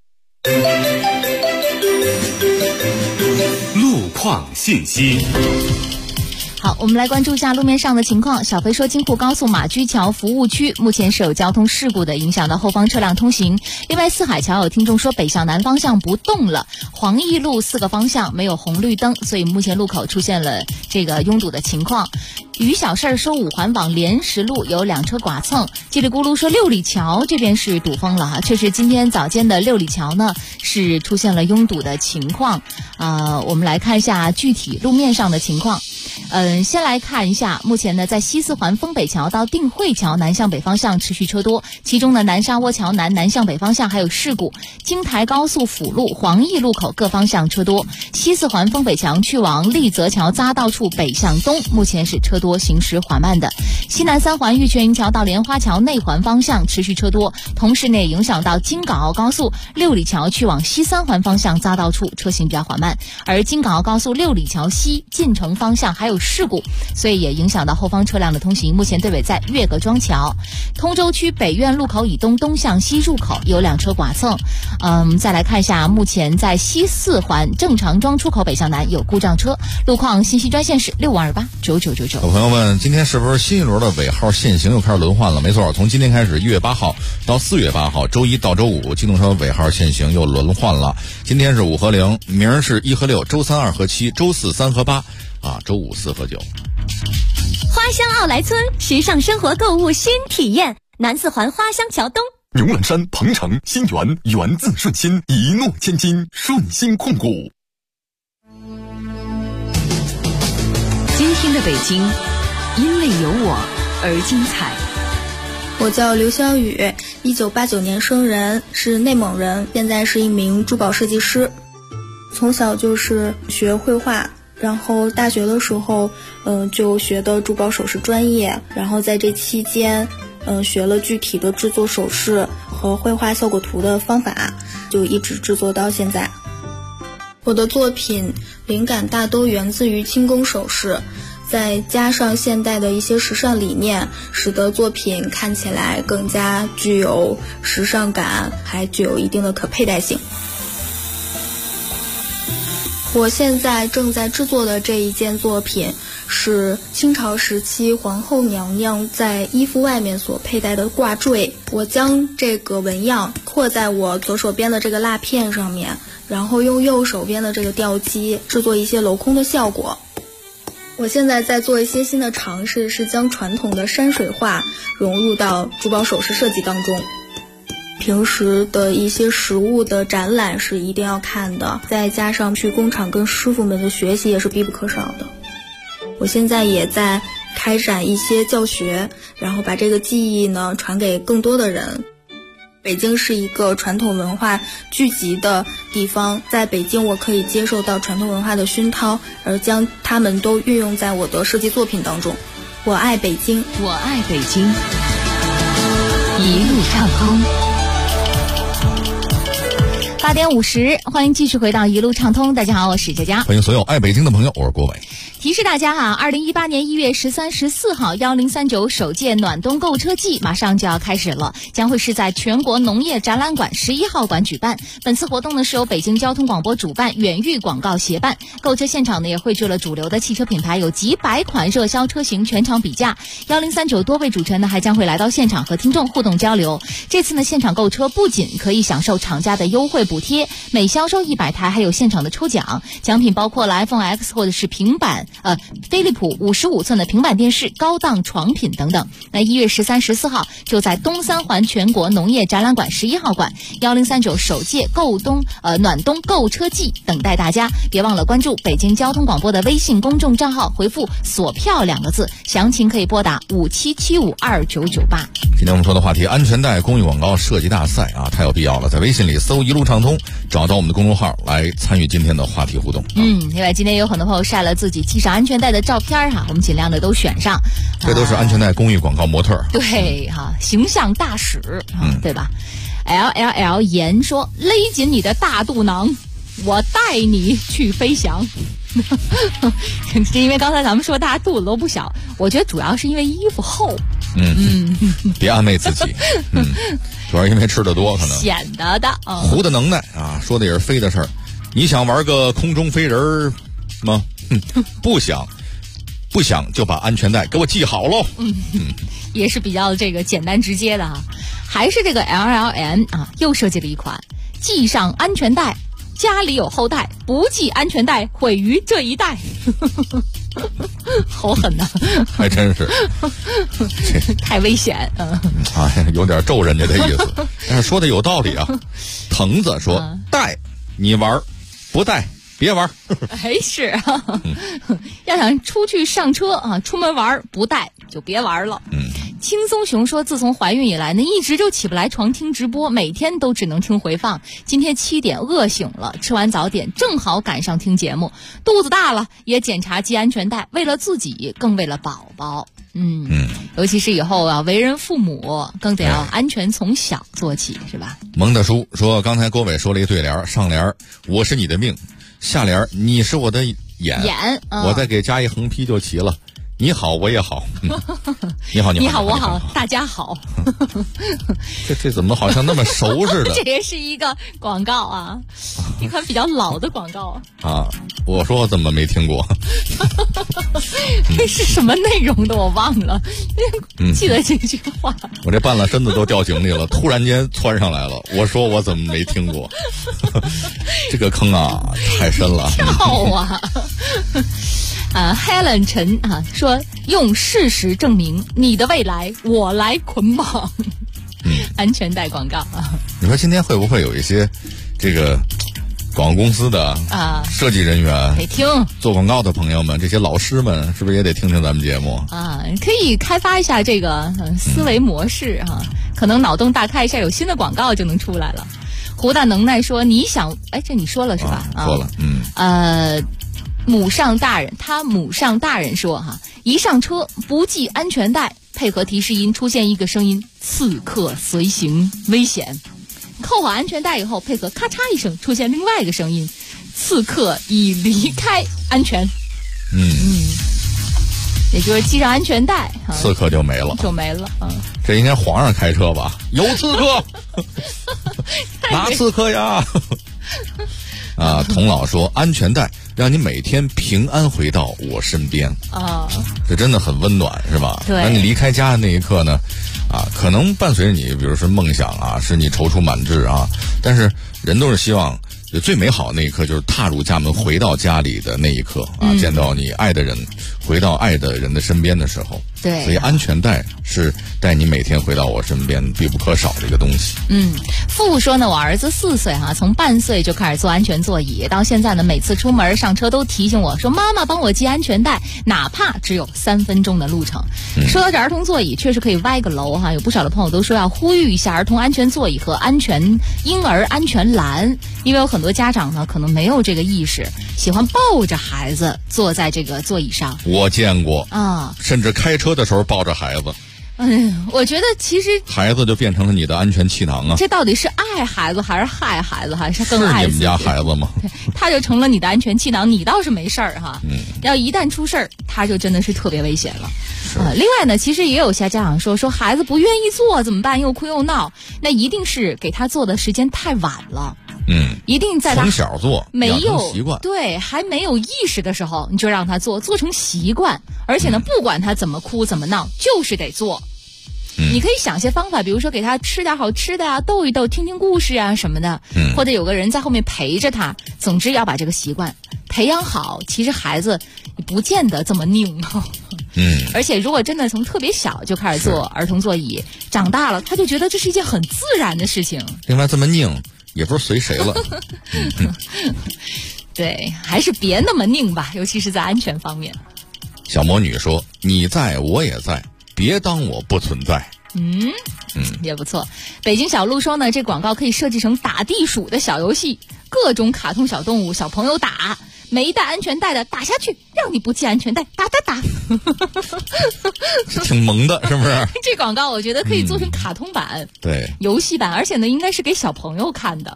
路况信息。 好，我们来关注一下路面上的情况。小飞说，京沪高速马驹桥服务区目前是有交通事故的，影响到后方车辆通行。另外，四海桥有听众说北向南方向不动了，黄义路4个方向没有红绿灯，所以目前路口出现了这个拥堵的情况。于小事说五环往莲石路有2车剐蹭。叽里咕噜说六里桥这边是堵封了哈，确实今天早间的六里桥呢是出现了拥堵的情况。我们来看一下具体路面上的情况。先来看一下，目前呢在西四环丰北桥到定慧桥南向北方向持续车多，其中呢南沙窝桥南向北方向还有事故。京台高速辅路黄义路口各方向车多，西四环丰北桥去往立泽桥匝道处北向东目前是车多，行驶缓慢的。西南3环玉泉营桥到莲花桥内环方向持续车多，同时呢也影响到京港澳高速六里桥去往西3环方向匝道处车行比较缓慢，而京港澳高速六里桥西进城方向还有事故，所以也影响到后方车辆的通行。目前队尾在岳各庄桥。通州区北苑路口以东东向西入口有2车剐蹭。再来看一下，目前在西4环正常庄出口北向南有故障车。路况信息专线是65289999。 有朋友问，今天是不是新一轮的尾号限行又开始轮换了？没错，从今天开始1月8号到4月8号，周一到周五，机动车尾号限行又轮换了。今天是5和0，明儿是1和6，周3 2和7，周4 3和8，周5 4和9。 花乡奥莱村，时尚生活购物新体验，南4环花乡桥东。 牛栏山、鹏城、新源，源自顺心，一诺千金，顺心控股。 今天的北京，因为有我而精彩。 我叫刘潇雨，1989年生人，是内蒙人，现在是一名珠宝设计师。从小就是学绘画，然后大学的时候，就学的珠宝首饰专业，然后在这期间，学了具体的制作首饰和绘画效果图的方法，就一直制作到现在。我的作品灵感大都源自于轻工首饰，再加上现代的一些时尚理念，使得作品看起来更加具有时尚感，还具有一定的可佩戴性。我现在正在制作的这一件作品是清朝时期皇后娘娘在衣服外面所佩戴的挂坠，我将这个纹样扩在我左手边的这个蜡片上面，然后用右手边的这个吊机制作一些镂空的效果。我现在在做一些新的尝试，是将传统的山水画融入到珠宝首饰设计当中。平时的一些实物的展览是一定要看的，再加上去工厂跟师傅们的学习也是必不可少的。我现在也在开展一些教学，然后把这个技艺呢传给更多的人。北京是一个传统文化聚集的地方，在北京我可以接受到传统文化的熏陶，而将它们都运用在我的设计作品当中。我爱北京， 我爱北京，一路畅通。 8点50，欢迎继续回到一路畅通。大家好，我是佳佳， 欢迎所有爱北京的朋友，我是郭伟。 提示大家2018年1月13、14号1039首届暖冬购车季马上就要开始了，将会是在全国农业展览馆11号馆举办。本次活动呢是由北京交通广播主办，远域广告协办。购车现场呢也汇聚了主流的汽车品牌，有几百款热销车型全场比价。1039多位主持人呢还将会来到现场和听众互动交流。这次呢现场购车不仅可以享受厂家的优惠补贴，每销售100台还有现场的抽奖，奖品包括了 iPhone X 或者是平板飞利浦55寸的平板电视、高档床品等等。那1月13、14号就在东3环全国农业展览馆11号馆，1039首届暖冬购车季等待大家。别忘了关注北京交通广播的微信公众账号，回复锁票2个字，详情可以拨打57752998。 今天我们说的话题，安全带公益广告设计大赛太有必要了。在微信里搜一路畅通，找到我们的公众号来参与今天的话题互动。 另外今天有很多朋友晒了自己系上安全带的照片我们尽量的都选上。 这都是安全带公益广告模特。 对形象大使对吧。LLL 言说，勒紧你的大肚囊，我带你去飞翔。因为刚才咱们说大家肚子都不小，我觉得主要是因为衣服厚。 别安慰自己。主要因为吃的多，可能显得的胡的能耐说的也是飞的事儿。你想玩个空中飞人吗？不想就把安全带给我系好喽。 也是比较这个简单直接的还是这个 LLN 又设计了一款系上安全带，家里有后代，不系安全带毁于这一代。好狠呐！ 还真是太危险。 有点咒人家的意思，但是说的有道理藤子说带你玩，不带别玩。 是要想出去上车出门玩不带就别玩了。轻松熊说，自从怀孕以来呢，一直就起不来床听直播，每天都只能听回放。今天7点饿醒了，吃完早点正好赶上听节目，肚子大了也检查系安全带，为了自己更为了宝宝。尤其是以后为人父母更得要安全从小做起，是吧？ 蒙大叔说，刚才郭伟说了一对联，上联我是你的命，下联你是我的眼，我再给加一横批就齐了。你好，我也好。你好， 你好，我好，大家好。 这怎么好像那么熟似的？ 这也是一个广告啊，一款比较老的广告啊。我说我怎么没听过？ 是什么内容的我忘了，记得这句话。 我这半拉身子都掉井里了，突然间窜上来了。我说我怎么没听过？这个坑啊，太深了。 跳啊！Helen 陈啊说，用事实证明你的未来，我来捆绑。安全带广告啊！ 你说今天会不会有一些这个广告公司的设计人员得听做广告的朋友们，这些老师们是不是也得听听咱们节目啊？可以开发一下这个思维模式啊，可能脑洞大开一下，有新的广告就能出来了。胡大能耐说，你想，这你说了是吧？ 说了， 母上大人说一上车不系安全带，配合提示音出现一个声音，刺客随行危险。扣好安全带以后，配合咔嚓一声出现另外一个声音，刺客已离开安全。也就是系上安全带， 刺客就没了。这应该皇上开车吧？有刺客，哪刺客呀？童老说，安全带让你每天平安回到我身边啊，这真的很温暖，是吧？ 对。 那你离开家的那一刻呢？可能伴随着你，比如说梦想使你踌躇满志但是人都是希望最美好的那一刻，就是踏入家门，回到家里的那一刻见到你爱的人，回到爱的人的身边的时候。 对， 所以安全带是带你每天回到我身边必不可少的一个东西。 父说呢，我儿子4岁从半岁就开始坐安全座椅，到现在呢，每次出门上车都提醒我说，妈妈帮我系安全带，哪怕只有3分钟的路程。说到这儿童座椅，确实可以歪个楼有不少的朋友都说要呼吁一下儿童安全座椅和婴儿安全栏，因为有很多家长呢可能没有这个意识，喜欢抱着孩子坐在这个座椅上。 我见过甚至开车的时候抱着孩子。 我觉得其实孩子就变成了你的安全气囊这到底是爱孩子还是害孩子，还是更爱自己？ 是你们家孩子吗？ 他就成了你的安全气囊，你倒是没事儿要一旦出事儿，他就真的是特别危险了。另外呢，其实也有些家长说孩子不愿意坐怎么办，又哭又闹，那一定是给他坐的时间太晚了。一定在他从小做没有习惯， 对，还没有意识的时候，你就让他做成习惯，而且呢，不管他怎么哭怎么闹，就是得做。你可以想些方法，比如说给他吃点好吃的逗一逗，听听故事什么的，或者有个人在后面陪着他。总之要把这个习惯培养好。其实孩子也不见得这么拧而且如果真的从特别小就开始坐儿童座椅，长大了他就觉得这是一件很自然的事情。 另外这么拧也不是随谁了。 对，还是别那么拧吧，尤其是在安全方面。 小魔女说，你在我也在，别当我不存在。 也不错。北京小鹿说呢，这广告可以设计成打地鼠的小游戏，各种卡通小动物，小朋友打，没带安全带的打下去，让你不系安全带，打。 挺萌的，是不是？ 这广告我觉得可以做成卡通版， 对， 游戏版，而且呢，应该是给小朋友看的。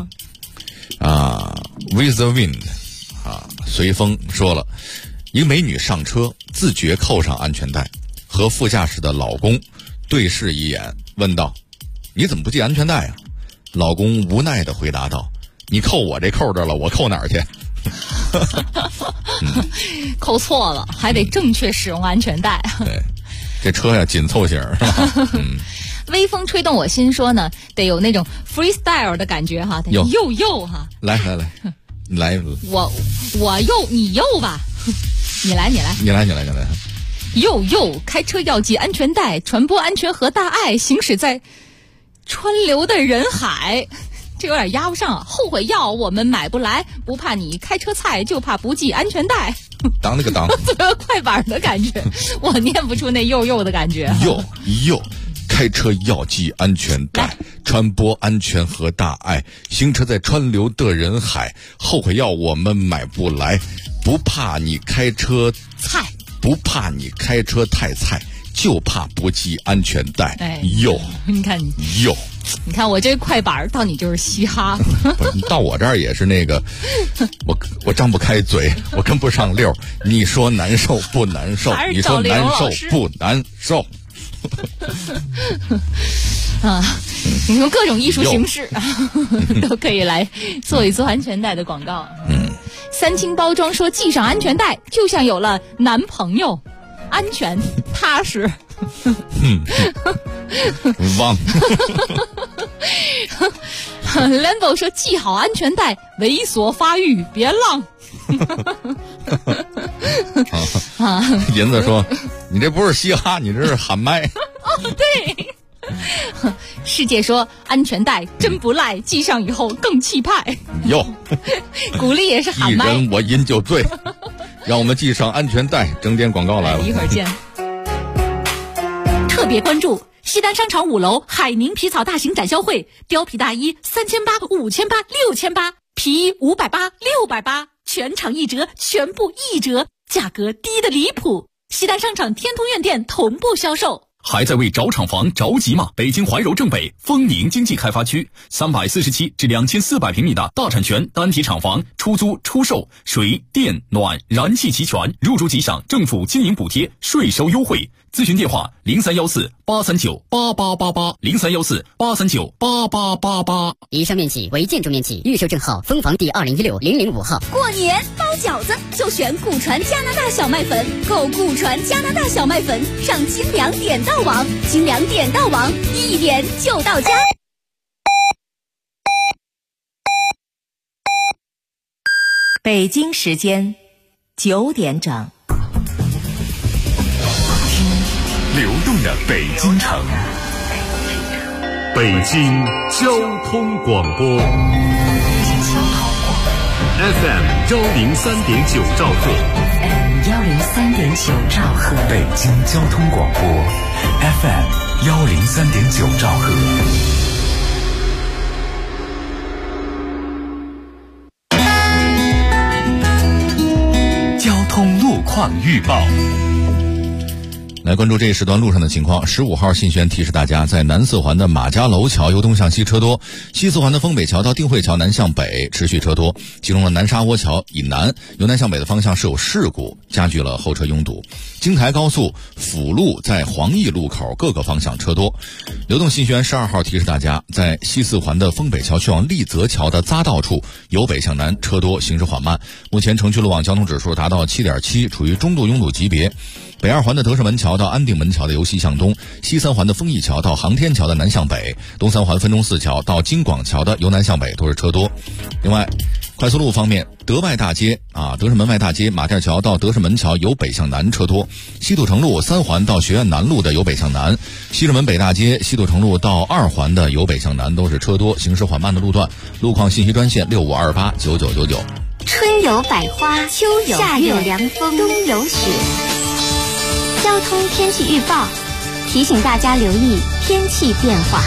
With the wind， 随风说了，一个美女上车，自觉扣上安全带，和副驾驶的老公对视一眼，问道：“你怎么不系安全带啊？”老公无奈地回答道：“你扣我这扣着了，我扣哪儿去？” 扣错了，还得正确使用安全带。 对，这车呀紧凑型是吧？ 微风吹动我心说呢，得有那种 freestyle 的感觉得又来，你来， 我又你又吧，你来，又开车要系安全带，传播安全和大爱，行驶在川流的人海。这有点压不上，后悔药我们买不来，不怕你开车菜，就怕不系安全带。 当那个当， 怎么快板的感觉？我念不出那又的感觉。 又开车要系安全带，传播安全和大爱，行车在川流的人海，后悔药我们买不来，不怕你开车菜， 不怕你开车太菜，就怕不系安全带。 你看又你看我这快板到你就是嘻哈， 到我这儿也是那个，我张不开嘴，我跟不上溜。你说难受不难受？你说难受不难受？ 啊，你用各种艺术形式都可以来做一做安全带的广告。三清包装说系上安全带就像有了男朋友，安全踏实。 忘。 Lambo 说系好安全带猥琐发育别浪。 银子说你这不是嘻哈，你这是喊麦。 对。世界说安全带真不赖，系上以后更气派。 哟， 鼓励也是喊麦。 一人我饮酒醉，让我们系上安全带。整点广告来了， 一会儿见。 特别关注西单商场5楼海宁皮草大型展销会，貂皮大衣3800、5800、6800，皮衣580、680，全场一折，全部一折，价格低得离谱。西单商场天通苑店同步销售。 还在为找厂房着急吗？北京怀柔正北丰宁经济开发区347至2400平米的大产权单体厂房，出租出售，水电暖燃气齐全，入住即享政府经营补贴，税收优惠。咨询电话0314-839-8888，0314-839-8888。 以上面积为建筑面积，预售证号分房第2016-005号。 过年包饺子就选顾传加拿大小麦粉，购顾传加拿大小麦粉上清凉点到网，清凉点到网，一点就到家。 北京时间9点整。 流动的北京城，北京交通广播 FM 103.9兆赫， 103.9兆赫，北京交通广播 FM 103.9兆赫。 交通路况预报。 来关注这一时段路上的情况。15号信轩提示大家，在南四环的马家楼桥由东向西车多，西四环的丰北桥到定慧桥南向北持续车多，其中的南沙窝桥以南由南向北的方向是有事故，加剧了后车拥堵。京台高速辅路在黄义路口各个方向车多。流动信轩12号提示大家，在西四环的丰北桥去往丽泽桥的匝道处由北向南车多，行驶缓慢，目前城区路网交通指数达到 7.7， 处于中度拥堵级别。北二环的德胜门桥到安定门桥的由西向东，西三环的丰益桥到航天桥的南向北，东三环分钟寺桥到京广桥的由南向北都是车多。另外，快速路方面，德外大街德胜门外大街马甸桥到德胜门桥由北向南车多，西土城路3环到学院南路的由北向南，西直门北大街西土城路到2环的由北向南都是车多，行驶缓慢的路段。路况信息专线65289999。 春有百花，秋有夏有凉风，冬有雪。交通天气预报提醒大家留意天气变化。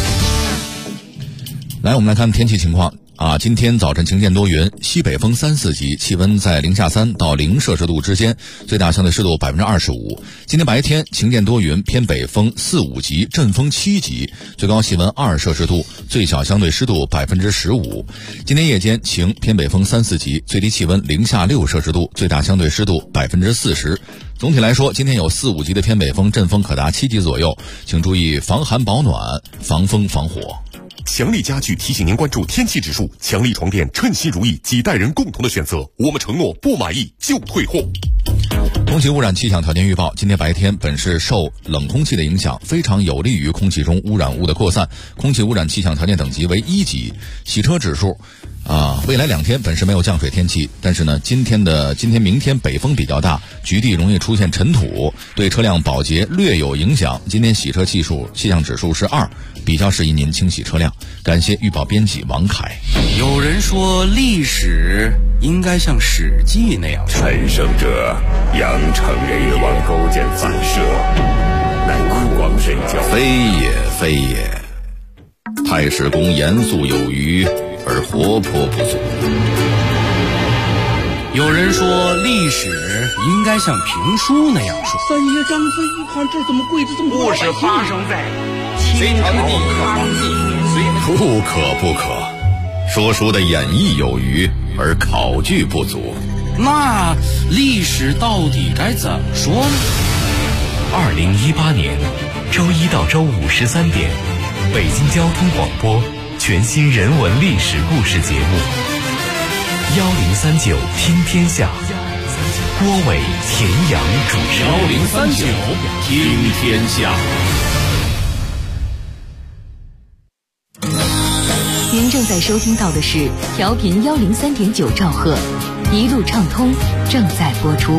来，我们来看天气情况今天早晨晴间多云，西北风3、4级，气温在-3到0摄氏度之间，最大相对湿度25%。今天白天晴间多云，偏北风4、5级，阵风7级，最高气温2摄氏度，最小相对湿度15%。今天夜间晴，偏北风3、4级，最低气温0下6摄氏度，最大相对湿度40%。总体来说，今天有4、5级的偏北风，阵风可达7级左右，请注意防寒保暖，防风防火。 强力家具提醒您关注天气指数，强力床垫称心如意，几代人共同的选择，我们承诺不满意就退货。 空气污染气象条件预报，今天白天本市受冷空气的影响，非常有利于空气中污染物的扩散，空气污染气象条件等级为1级。洗车指数未来2天本市没有降水天气，但是呢，今天明天北风比较大，局地容易出现尘土，对车辆保洁略有影响。今天洗车气象指数是2，比较适宜您清洗车辆。感谢预报编辑王凯。 有人说历史应该像史记那样， 陈胜者扬长日王勾践反射，乃苦光神教， 非也非也。太史公严肃有余，而活泼不足。 有人说历史应该像评书那样说。 三爷张飞一看，这怎么跪着这么多？ 故事发生在清朝康熙不可不可，说书的演绎有余，而考据不足。 那历史到底该怎么说呢 ？2018年周一到周五13点，北京交通广播全新人文历史故事节目1039听天下，郭伟、田阳主持。 1039听天下。 您正在收听到的是调频103.9兆赫，一路畅通正在播出。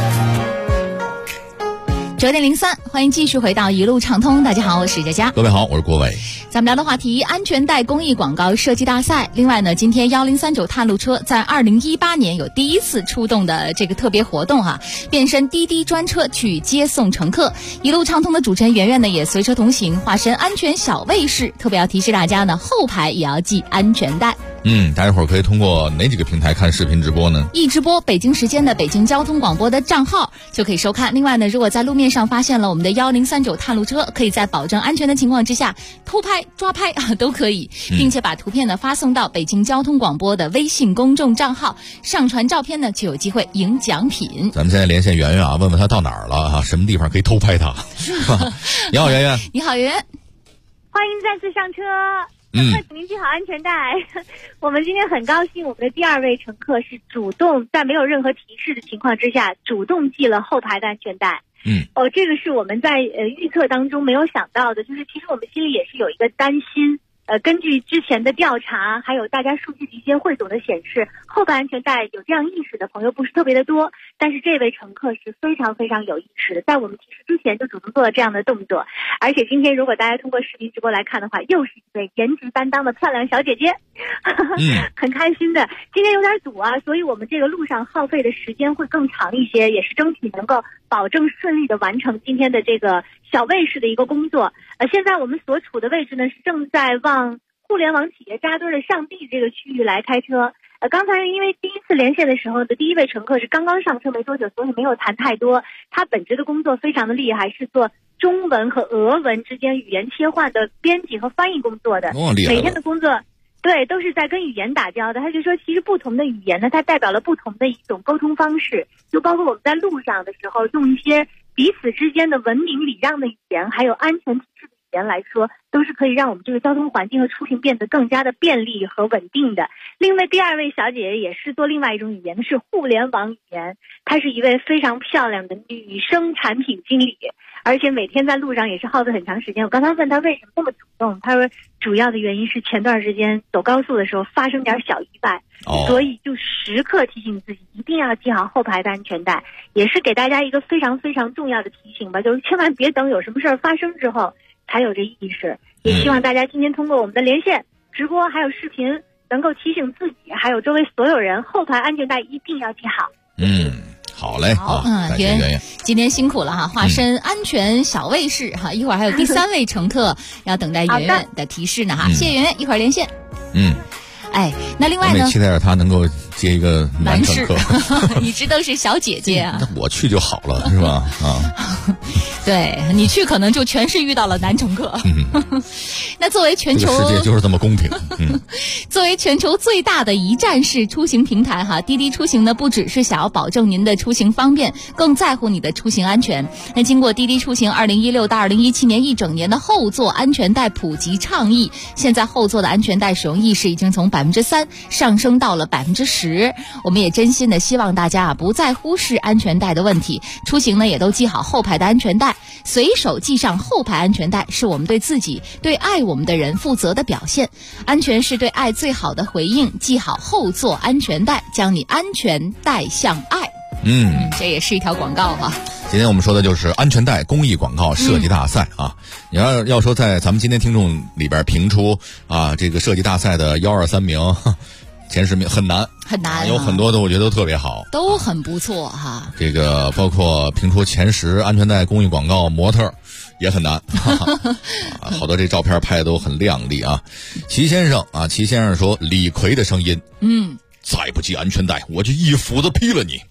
9:03，欢迎继续回到一路畅通。大家好，我是佳佳。 各位好，我是郭伟。 咱们聊的话题：安全带公益广告设计大赛。另外呢，今天1039探路车在2018年有第一次出动的这个特别活动哈，变身滴滴专车去接送乘客。一路畅通的主持人圆圆呢也随车同行，化身安全小卫士。特别要提示大家呢，后排也要系安全带。 待会儿可以通过哪几个平台看视频直播呢？ 一直播北京时间的北京交通广播的账号就可以收看。另外呢，如果在路面上发现了我们的1039探路车，可以在保证安全的情况之下偷拍、抓拍都可以，并且把图片呢发送到北京交通广播的微信公众账号，上传照片呢就有机会赢奖品。 咱们现在连线圆圆啊，问问他到哪儿了啊？什么地方可以偷拍他？你好，圆圆。 你好，圆圆。 欢迎再次上车。请您系好安全带。我们今天很高兴，我们的第二位乘客是主动在没有任何提示的情况之下，主动系了后排的安全带。这个是我们在预测当中没有想到的，就是其实我们心里也是有一个担心。根据之前的调查，还有大家数据的一些汇总的显示，后排安全带有这样意识的朋友不是特别的多，但是这位乘客是非常非常有意识的，在我们提示之前就主动做了这样的动作。而且今天如果大家通过视频直播来看的话，又是一位颜值担当的漂亮小姐姐，很开心的。今天有点堵啊，所以我们这个路上耗费的时间会更长一些，也是争取能够保证顺利的完成今天的这个小卫士的一个工作。现在我们所处的位置呢，是正在往互联网企业扎堆的上地这个区域来开车。刚才因为第一次连线的时候的第一位乘客是刚刚上车没多久，所以没有谈太多。他本职的工作非常的厉害，是做中文和俄文之间语言切换的编辑和翻译工作的。每天的工作对都是在跟语言打交道。他就说其实不同的语言呢，它代表了不同的一种沟通方式，就包括我们在路上的时候用一些彼此之间的文明礼让的语言，还有安全提示的语言来说，都是可以让我们这个交通环境和出行变得更加的便利和稳定的。另外第二位小姐姐也是做另外一种语言，是互联网语言。她是一位非常漂亮的女生产品经理，而且每天在路上也是耗费很长时间。我刚才问她为什么这么主动，她说主要的原因是前段时间走高速的时候发生点小意外，所以就时刻提醒自己一定要系好后排的安全带，也是给大家一个非常非常重要的提醒吧，就是千万别等有什么事儿发生之后才有这意识。也希望大家今天通过我们的连线直播还有视频，能够提醒自己还有周围所有人，后排安全带一定要系好。 好嘞，好，感谢圆圆， 今天辛苦了哈，化身安全小卫士哈，一会儿还有第三位乘客要等待圆圆的提示呢哈，谢谢圆圆，一会儿连线。那另外呢， 我们期待着他能够接一个男乘客， 一直都是小姐姐啊。 那我去就好了，是吧？ 对你去可能就全是遇到了男乘客。那作为全球， 这个世界就是这么公平。 作为全球最大的一站式出行平台哈，滴滴出行呢不只是想要保证您的出行方便，更在乎你的出行安全。那经过滴滴出行2016到2017年一整年的后座安全带普及倡议，现在后座的安全带使用意识已经从3%上升到了10%。我们也真心的希望大家不再忽视安全带的问题，出行呢也都系好后排的安全带，随手系上后排安全带是我们对自己对爱我们的人负责的表现。安全是对爱最好的回应，系好后座安全带，将你安全带向爱。这也是一条广告哈。 今天我们说的就是安全带公益广告设计大赛啊！你要说在咱们今天听众里边评出这个设计大赛的1、2、3名。前10名很难，有很多的我觉得都特别好， 都很不错哈。 这个包括评出前10安全带公益广告模特也很难，好多这照片拍的都很靓丽啊。齐先生说李逵的声音，再不系安全带我就一斧子劈了你。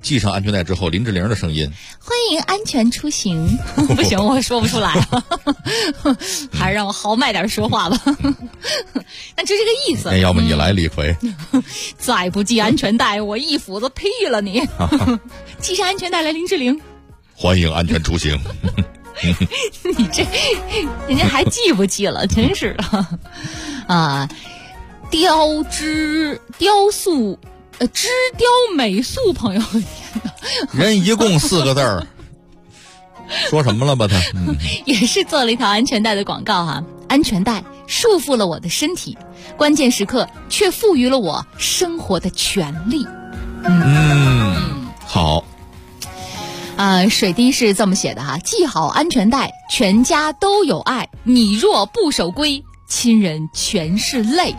系上安全带之后，林志玲的声音。 欢迎安全出行。不行，我说不出来了，还是让我豪迈点说话吧。那就这个意思。 要不你来，李逵。 再不系安全带，我一斧子劈了你。系上安全带来，林志玲。 欢迎安全出行。 你这，人家还记不记了？真是的。啊，织雕美素朋友， 人一共4个字儿。说什么了吧他？ 也是做了一条安全带的广告哈。安全带束缚了我的身体，关键时刻却赋予了我生活的权利。 好。 水滴是这么写的哈：系好安全带，全家都有爱；你若不守规，亲人全是泪。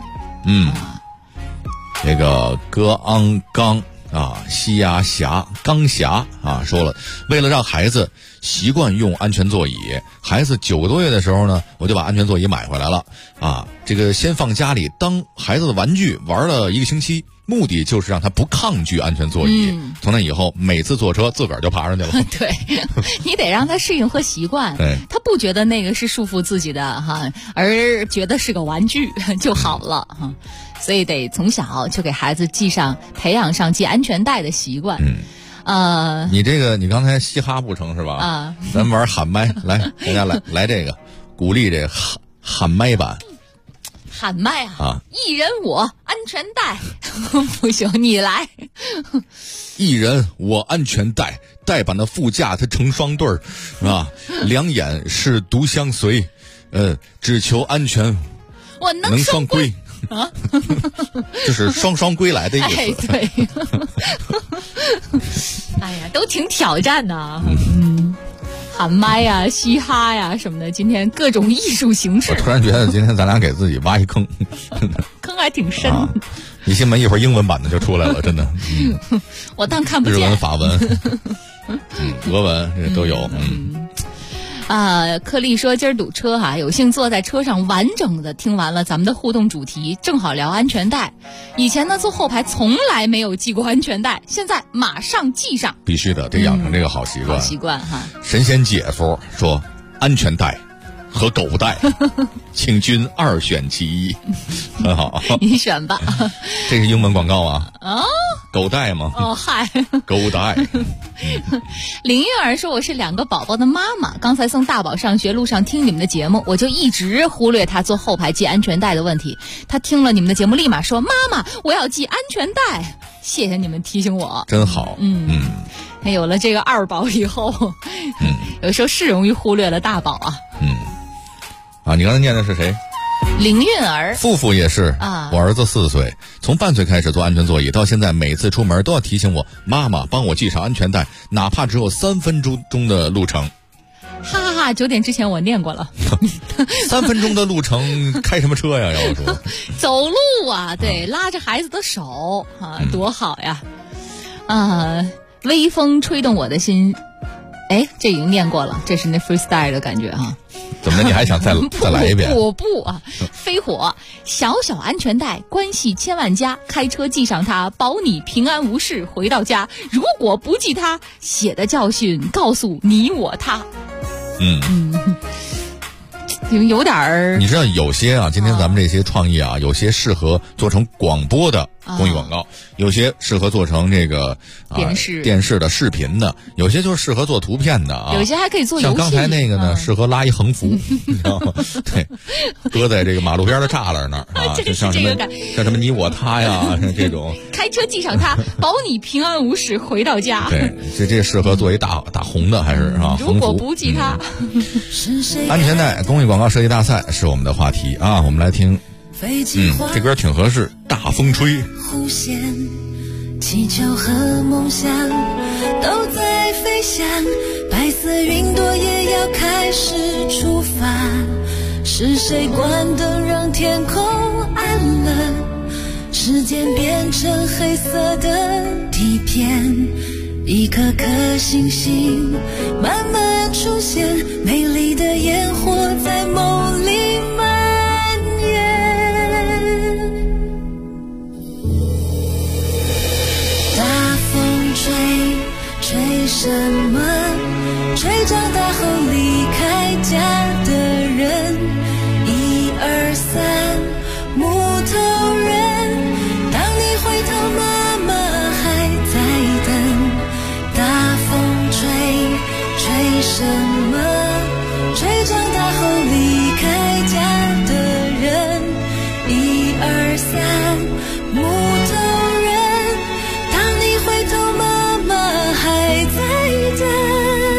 这个戈昂刚西牙侠刚侠说了，为了让孩子习惯用安全座椅，孩子9个多月的时候呢，我就把安全座椅买回来了这个先放家里当孩子的玩具玩了1个星期，目的就是让他不抗拒安全座椅。从那以后每次坐车自个儿就爬上去了。 对，你得让他适应和习惯，他不觉得那个是束缚自己的而觉得是个玩具就好了所以得从小就给孩子培养上系安全带的习惯。 你刚才嘻哈不成是吧？咱玩喊麦，来大家来这个鼓励这个喊麦版。 喊麦一人我安全带。不行，你来。 一人我安全带，带把那副驾它成双对儿两眼是独相随，只求安全我能双归。就是双归来的意思。 对。哎呀，都挺挑战的。喊麦呀、嘻哈呀什么的，今天各种艺术形式。 我突然觉得今天咱俩给自己挖一坑， 坑还挺深。 你信吗？一会儿英文版的就出来了，真的。 我当看不见。 日文、法文、俄文这都有。 克利说今儿堵车有幸坐在车上完整的听完了咱们的互动主题，正好聊安全带。以前呢坐后排从来没有系过安全带，现在马上系上。 必须的，得养成这个好习惯。 好习惯神仙姐夫说安全带和狗带，请君2选其一。很好， 你选吧。 这是英文广告狗带吗？ 嗨， 狗带。 林月儿说我是2个宝宝的妈妈，刚才送大宝上学路上听你们的节目，我就一直忽略他坐后排系安全带的问题。他听了你们的节目立马说妈妈我要系安全带，谢谢你们提醒我， 真好。 有了这个2宝以后，有时候是容易忽略了大宝你刚才念的是谁？ 林韵儿。 富富也是我儿子4岁，从半岁开始坐安全座椅，到现在每次出门都要提醒我妈妈帮我系上安全带，哪怕只有3分钟的路程。 哈哈哈！9点之前我念过了。 3分钟的路程开什么车呀？要说走路对，拉着孩子的手多好呀！微风吹动我的心。这已经念过了，这是那 freestyle 的感觉怎么的？你还想再来一遍？ 不飞火，小小安全带，关系千万家，开车系上它，保你平安无事回到家。如果不系它，血的教训告诉你我他。有点儿。你知道有些今天咱们这些创意有些适合做成广播的公益广告，有些适合做成这个电视的视频的，有些就是适合做图片的有些还可以做游戏。 像刚才那个呢，适合拉一横幅，你知道吗？对，搁在这个马路边的栅栏那儿就像什么你我他呀，这种开车系上它，保你平安无事回到家。 对，这适合做一大红的还是如果不系它。 安全带公益广告设计大赛是我们的话题我们来听。这歌挺合适，大风吹。 弧线，气球和梦想都在飞翔，白色云朵也要开始出发。是谁关灯让天空暗了？时间变成黑色的底片，一颗颗星星慢慢出现，美丽的烟火在梦里蔓延。大风吹， 大后离开家的人，1、2、3，木头人。当你回头，妈妈还在等。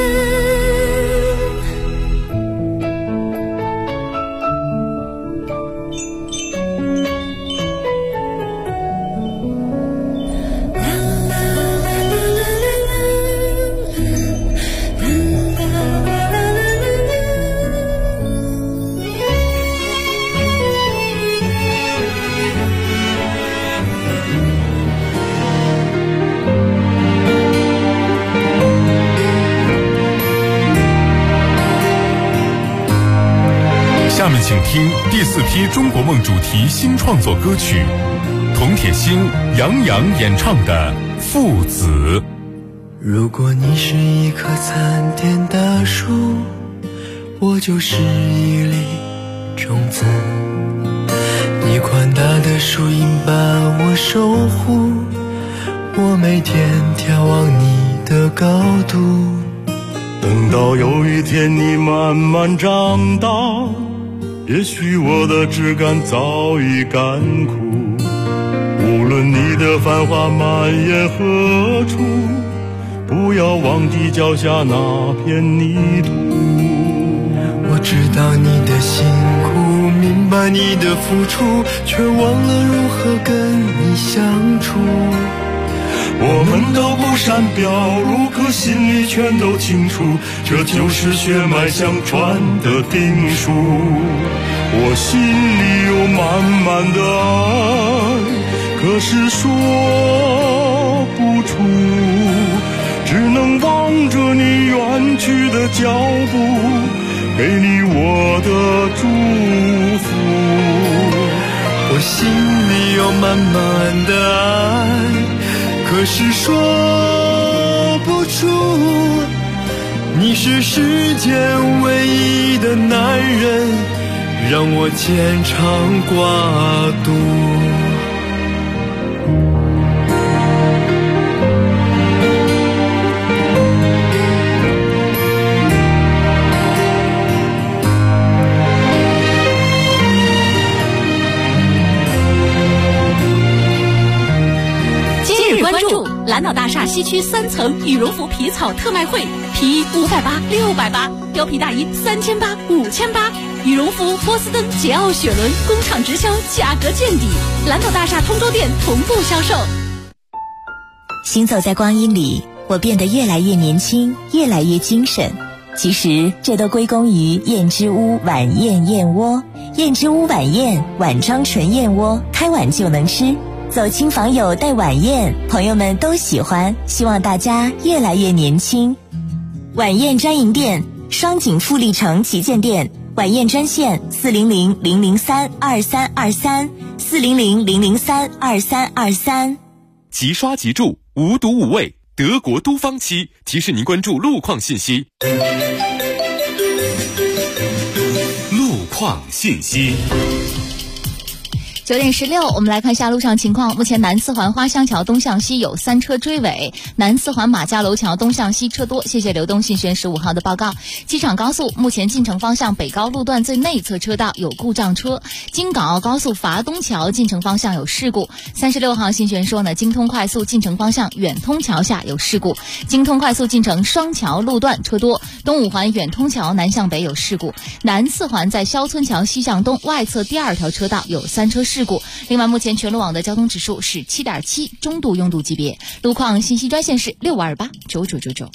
下面请听第4批中国梦主题新创作歌曲，童铁心、杨洋演唱的《父子》。 如果你是一棵参天大树，我就是一粒种子，你宽大的树荫把我守护，我每天眺望你的高度。 等到有一天你慢慢长大，也许我的枝干早已干枯，无论你的繁华蔓延何处，不要忘记脚下那片泥土。 我知道你的辛苦，明白你的付出，却忘了如何跟你相处。 我们都不善表露，可心里全都清楚，这就是血脉相传的定数。我心里有满满的爱，可是说不出，只能望着你远去的脚步，给你我的祝福。 我心里有满满的爱，可是说不出，你是世间唯一的男人，让我牵肠挂肚。 关注蓝岛大厦西区3层羽绒服皮草特卖会，皮衣580、680，貂皮大衣3800、5800，羽绒服波司登、捷奥、雪伦工厂直销，价格见底。蓝岛大厦通州店同步销售。 行走在光阴里，我变得越来越年轻，越来越精神。其实这都归功于燕之屋晚宴燕窝。燕之屋晚宴，碗装纯燕窝，开碗就能吃。走亲访友带晚宴，朋友们都喜欢，希望大家越来越年轻。晚宴专营店，双井富力城旗舰店，晚宴专线400-003-2323，400-003-2323。 即刷即住，无毒无味，德国都方漆提示您关注路况信息。 路况信息。 9点16，我们来看一下路上情况。目前南四环花乡桥东向西有3车追尾，南四环马家楼桥东向西车多。谢谢流动信轩15号的报告。机场高速目前进城方向北高路段最内侧车道有故障车，京港澳高速伐东桥进城方向有事故。36号信轩说呢，京通快速进城方向远通桥下有事故，京通快速进城双桥路段车多，东五环远通桥南向北有事故，南四环在肖村桥西向东外侧第2条车道有3车事故。另外，目前全路网的交通指数是7.7，中度拥堵级别。路况信息专线是65289999。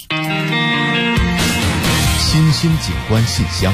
新兴景观信箱。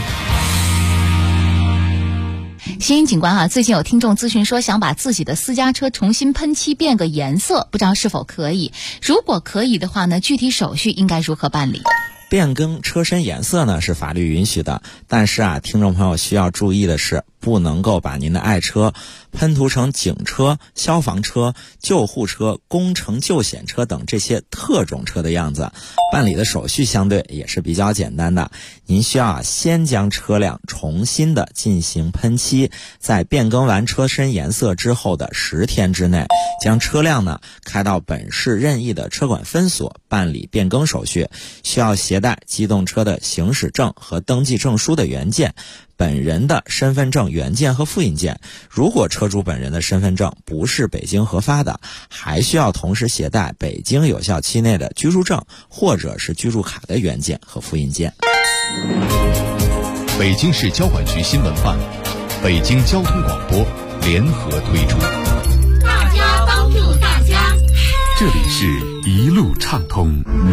新景观最近有听众咨询说想把自己的私家车重新喷漆变个颜色，不知道是否可以？如果可以的话呢，具体手续应该如何办理？ 变更车身颜色呢是法律允许的，但是听众朋友需要注意的是， 不能够把您的爱车喷涂成警车、消防车、救护车、工程救险车等这些特种车的样子。办理的手续相对也是比较简单的，您需要先将车辆重新的进行喷漆，在变更完车身颜色之后的10天之内，将车辆呢开到本市任意的车管分所办理变更手续，需要携带机动车的行驶证和登记证书的原件，本人的身份证原件和复印件。如果车主本人的身份证不是北京核发的，还需要同时携带北京有效期内的居住证或者是居住卡的原件和复印件。 北京市交管局新闻办、北京交通广播联合推出。 大家帮助大家， 这里是一路畅通。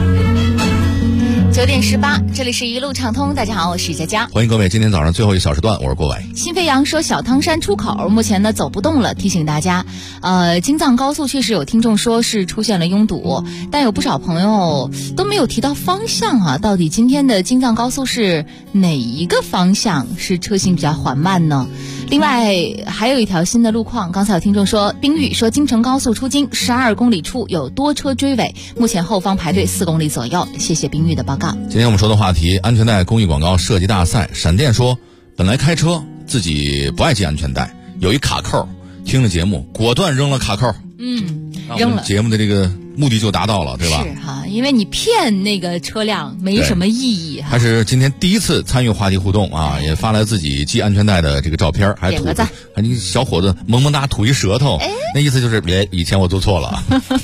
9点18，这里是一路畅通。大家好，我是佳佳， 欢迎各位。今天早上最后一小时段，我是郭伟。 新飞扬说小汤山出口目前呢走不动了，提醒大家，京藏高速确实有听众说是出现了拥堵，但有不少朋友都没有提到方向啊，到底今天的京藏高速是哪一个方向是车行比较缓慢呢？另外还有一条新的路况，刚才有听众说冰玉说京承高速出京12公里处有多车追尾，目前后方排队4公里左右。谢谢冰玉的报告。 今天我们说的话题，安全带公益广告设计大赛。闪电说本来开车自己不爱系安全带，有一卡扣，听了节目果断扔了卡扣，扔了，节目的这个目的就达到了，对吧？ 是哈，因为你骗那个车辆没什么意义哈。 他是今天第一次参与话题互动啊，也发来自己系安全带的这个照片，还吐，还那小伙子萌萌哒吐一舌头，那意思就是以前我做错了，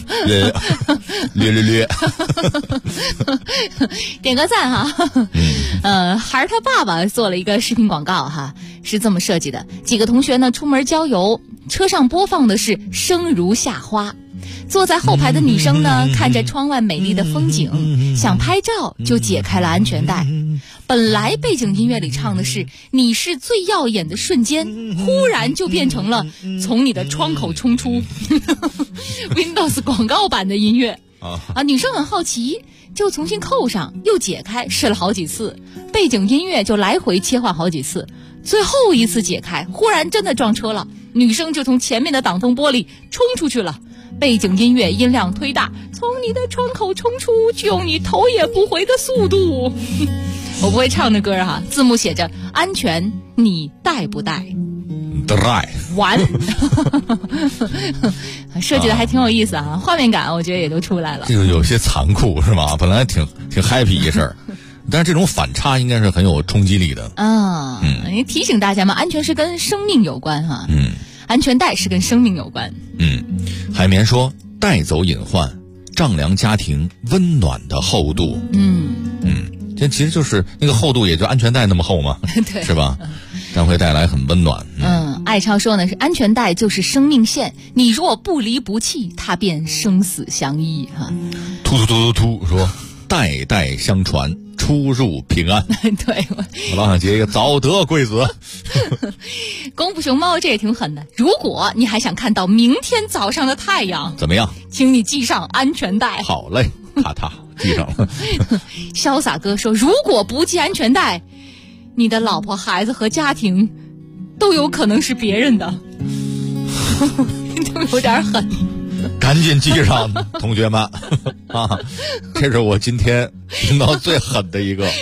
略， 点个赞哈。孩儿他爸爸做了一个视频广告哈，是这么设计的：几个同学呢出门郊游，车上播放的是《生如夏花》。坐在后排的女生呢，看着窗外美丽的风景，想拍照就解开了安全带。本来背景音乐里唱的是“你是最耀眼的瞬间”，忽然就变成了“从你的窗口冲出”Windows 广告版的音乐啊！女生很好奇，就重新扣上，又解开，试了好几次，背景音乐就来回切换好几次。最后一次解开，忽然真的撞车了，女生就从前面的挡风玻璃冲出去了。背景音乐音量推大，从你的窗口冲出，就用你头也不回的速度。我不会唱的歌哈，字幕写着安全，你带不带？ 带完。设计的还挺有意思啊，画面感我觉得也都出来了。 这个有些残酷是吧？本来挺 happy 一事儿。但是这种反差应该是很有冲击力的。 你提醒大家嘛，安全是跟生命有关哈。安全带是跟生命有关。 海绵说带走隐患，丈量家庭温暖的厚度。这其实就是那个厚度也就安全带那么厚嘛。对，是吧？但会带来很温暖。 爱超说呢是安全带就是生命线，你若不离不弃，它便生死相依哈。 突说代代相传，出入平安。 对， 我老想接一个早得贵子。 功夫熊猫这也挺狠的，如果你还想看到明天早上的太阳， 怎么样？ 请你系上安全带。 好嘞，咔嗒系上了。 潇洒哥说，如果不系安全带，你的老婆孩子和家庭都有可能是别人的。都有点狠。 赶紧系上，同学们啊！这是我今天听到最狠的一个。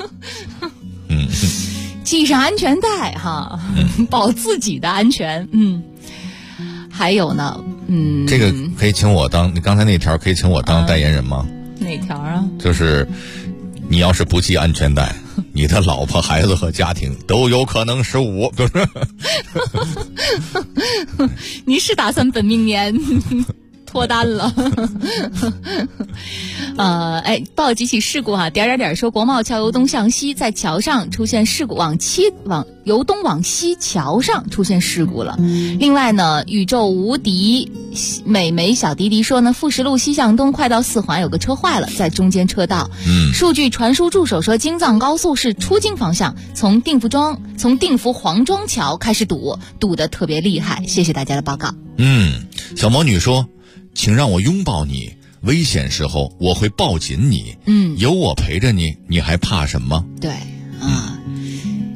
系上安全带哈，保自己的安全。还有呢， 这个可以请我当，你刚才那条可以请我当代言人吗？ 哪条啊？ 就是你要是不系安全带，你的老婆、孩子和家庭都有可能是我，不是？ 你是打算本命年脱单了？报几起事故哈，点说国贸桥由东向西，在桥上出现事故，由东往西桥上出现事故了。另外呢，宇宙无敌美眉小迪迪说呢，富石路西向东快到4环有个车坏了，在中间车道。数据传输助手说，京藏高速是出京方向，从定福黄庄桥开始堵得特别厉害。谢谢大家的报告。 小魔女说，请让我拥抱你，危险时候我会抱紧你。有我陪着你，你还怕什么？ 对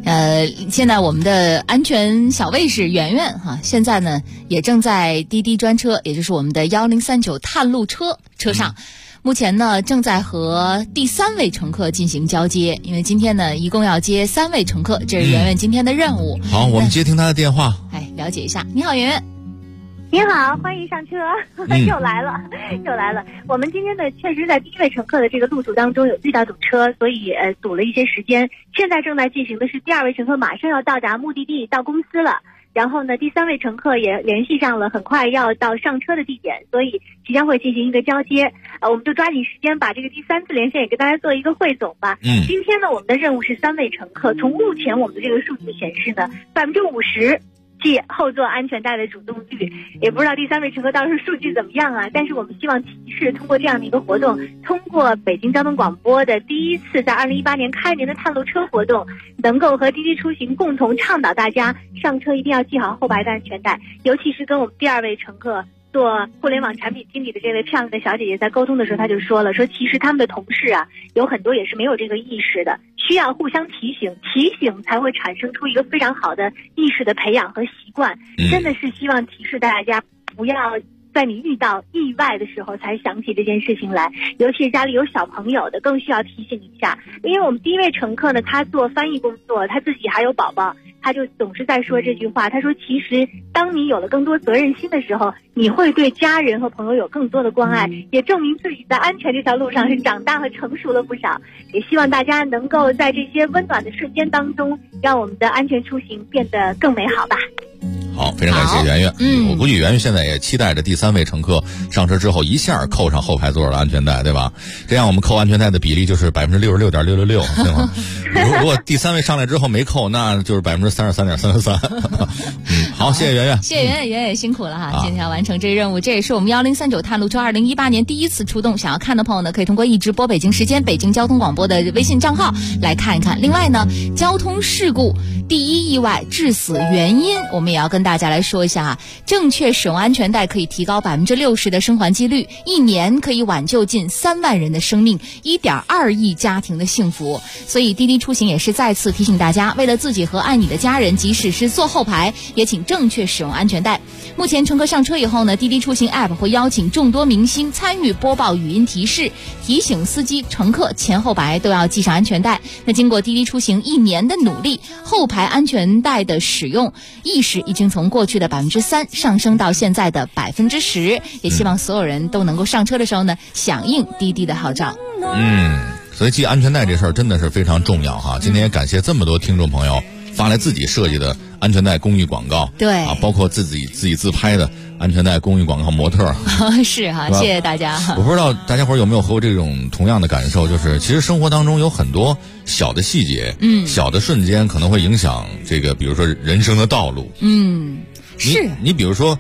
现在我们的安全小卫士圆圆哈，现在呢也正在滴滴专车，也就是我们的1039探路车上。目前呢，正在和第3位乘客进行交接，因为今天呢，一共要接3位乘客，这是圆圆今天的任务。 好，我们接听他的电话。 了解一下。你好，圆圆。 你好，欢迎上车。又来了。我们今天呢，确实在第1位乘客的这个路途当中有遇到堵车，所以堵了一些时间。现在正在进行的是第2位乘客马上要到达目的地，到公司了。然后呢，第3位乘客也联系上了，很快要到上车的地点，所以即将会进行一个交接。我们就抓紧时间把这个第3次连线也给大家做一个汇总吧。今天呢，我们的任务是3位乘客，从目前我们的这个数据显示呢，50%。即后座安全带的主动率，也不知道第3位乘客到时候数据怎么样啊？但是我们希望提示通过这样的一个活动，通过北京交通广播的第1次在2018年开年的探路车活动，能够和滴滴出行共同倡导大家上车一定要系好后排的安全带，尤其是跟我们第2位乘客做互联网产品经理的这位漂亮的小姐姐在沟通的时候，她就说了，说其实他们的同事啊，有很多也是没有这个意识的，需要互相提醒才会产生出一个非常好的意识的培养和习惯。真的是希望提示大家不要在你遇到意外的时候才想起这件事情来，尤其是家里有小朋友的，更需要提醒一下。因为我们第1位乘客呢，他做翻译工作，他自己还有宝宝，他就总是在说这句话，他说其实当你有了更多责任心的时候，你会对家人和朋友有更多的关爱，也证明自己在安全这条路上是长大和成熟了不少。也希望大家能够在这些温暖的瞬间当中，让我们的安全出行变得更美好吧。 好，非常感谢圆圆。我估计圆圆现在也期待着第3位乘客上车之后一下扣上后排座的安全带，对吧？这样我们扣安全带的比例就是66.666%，对吗？如果第3位上来之后没扣，那就是33.333%。好，谢谢圆圆。 谢谢圆圆也辛苦了哈，今天要完成这个任务，这也是我们1039探路车2018年第1次出动。想要看的朋友呢，可以通过一直播北京时间北京交通广播的微信账号来看一看。另外呢，交通事故第1意外致死原因，我们也要跟大家来说一下啊。正确使用安全带可以提高60%的生还几率，1年可以挽救近3万人的生命，1.2亿家庭的幸福。所以滴滴出行也是再次提醒大家，为了自己和爱你的家人，即使是坐后排，也请正确使用安全带。目前乘客上车以后呢，滴滴出行 App 会邀请众多明星参与播报语音提示，提醒司机乘客前后排都要系上安全带。那经过滴滴出行1年的努力，后排安全带的使用意识已经从过去的3%上升到现在的10%，也希望所有人都能够上车的时候呢，响应滴滴的号召。 所以系安全带这事儿真的是非常重要哈。今天也感谢这么多听众朋友发来自己设计的安全带公益广告， 对啊，包括自己自拍的安全带公益广告模特。 是哈，谢谢大家。 我不知道大家伙有没有和我这种同样的感受，就是其实生活当中有很多小的细节，小的瞬间可能会影响这个，比如说人生的道路。 是你比如说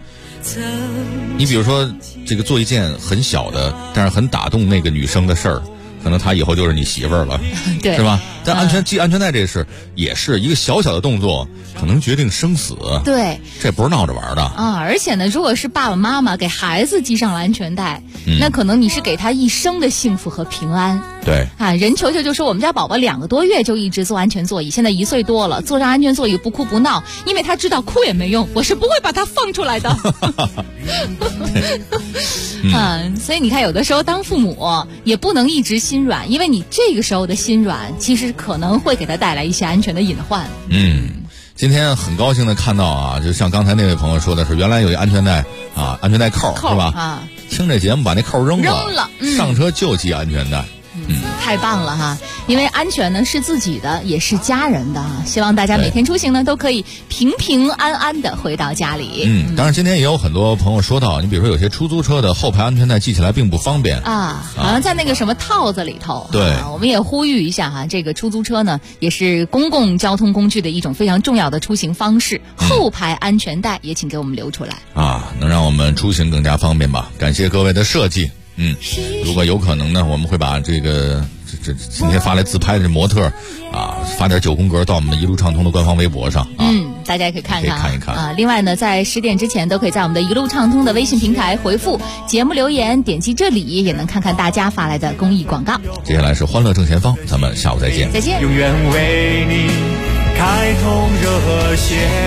这个做一件很小的，但是很打动那个女生的事儿，可能她以后就是你媳妇儿了， 对， 是吧？但系安全带这事也是一个小小的动作，可能决定生死。 对， 这不是闹着玩的啊！而且呢，如果是爸爸妈妈给孩子系上了安全带，那可能你是给他一生的幸福和平安。 对啊，任球球就说我们家宝宝2个多月就一直坐安全座椅，现在1岁多了，坐上安全座椅不哭不闹，因为他知道哭也没用，我是不会把他放出来的。所以你看，有的时候当父母也不能一直心软，因为你这个时候的心软，其实可能会给他带来一些安全的隐患。 今天很高兴的看到啊，就像刚才那位朋友说的是，原来有一安全带啊，安全带扣是吧？ 啊， 听这节目把那扣扔了，上车就系安全带。 太棒了哈！因为安全呢是自己的，也是家人的啊。希望大家每天出行呢都可以平平安安的回到家里。 当然今天也有很多朋友说到，你比如说有些出租车的后排安全带系起来并不方便啊，好像在那个什么套子里头。 对， 我们也呼吁一下哈，这个出租车呢也是公共交通工具的一种非常重要的出行方式，后排安全带也请给我们留出来啊，能让我们出行更加方便吧。感谢各位的设计。如果有可能呢，我们会把这今天发来自拍的模特啊，发点9宫格到我们一路畅通的官方微博上啊。 大家也可以看一看啊。另外呢，在10点之前都可以在我们的一路畅通的微信平台回复节目留言，点击这里也能看看大家发来的公益广告。 接下来是欢乐正前方，咱们下午再见。 再见。 永远为你开通热线。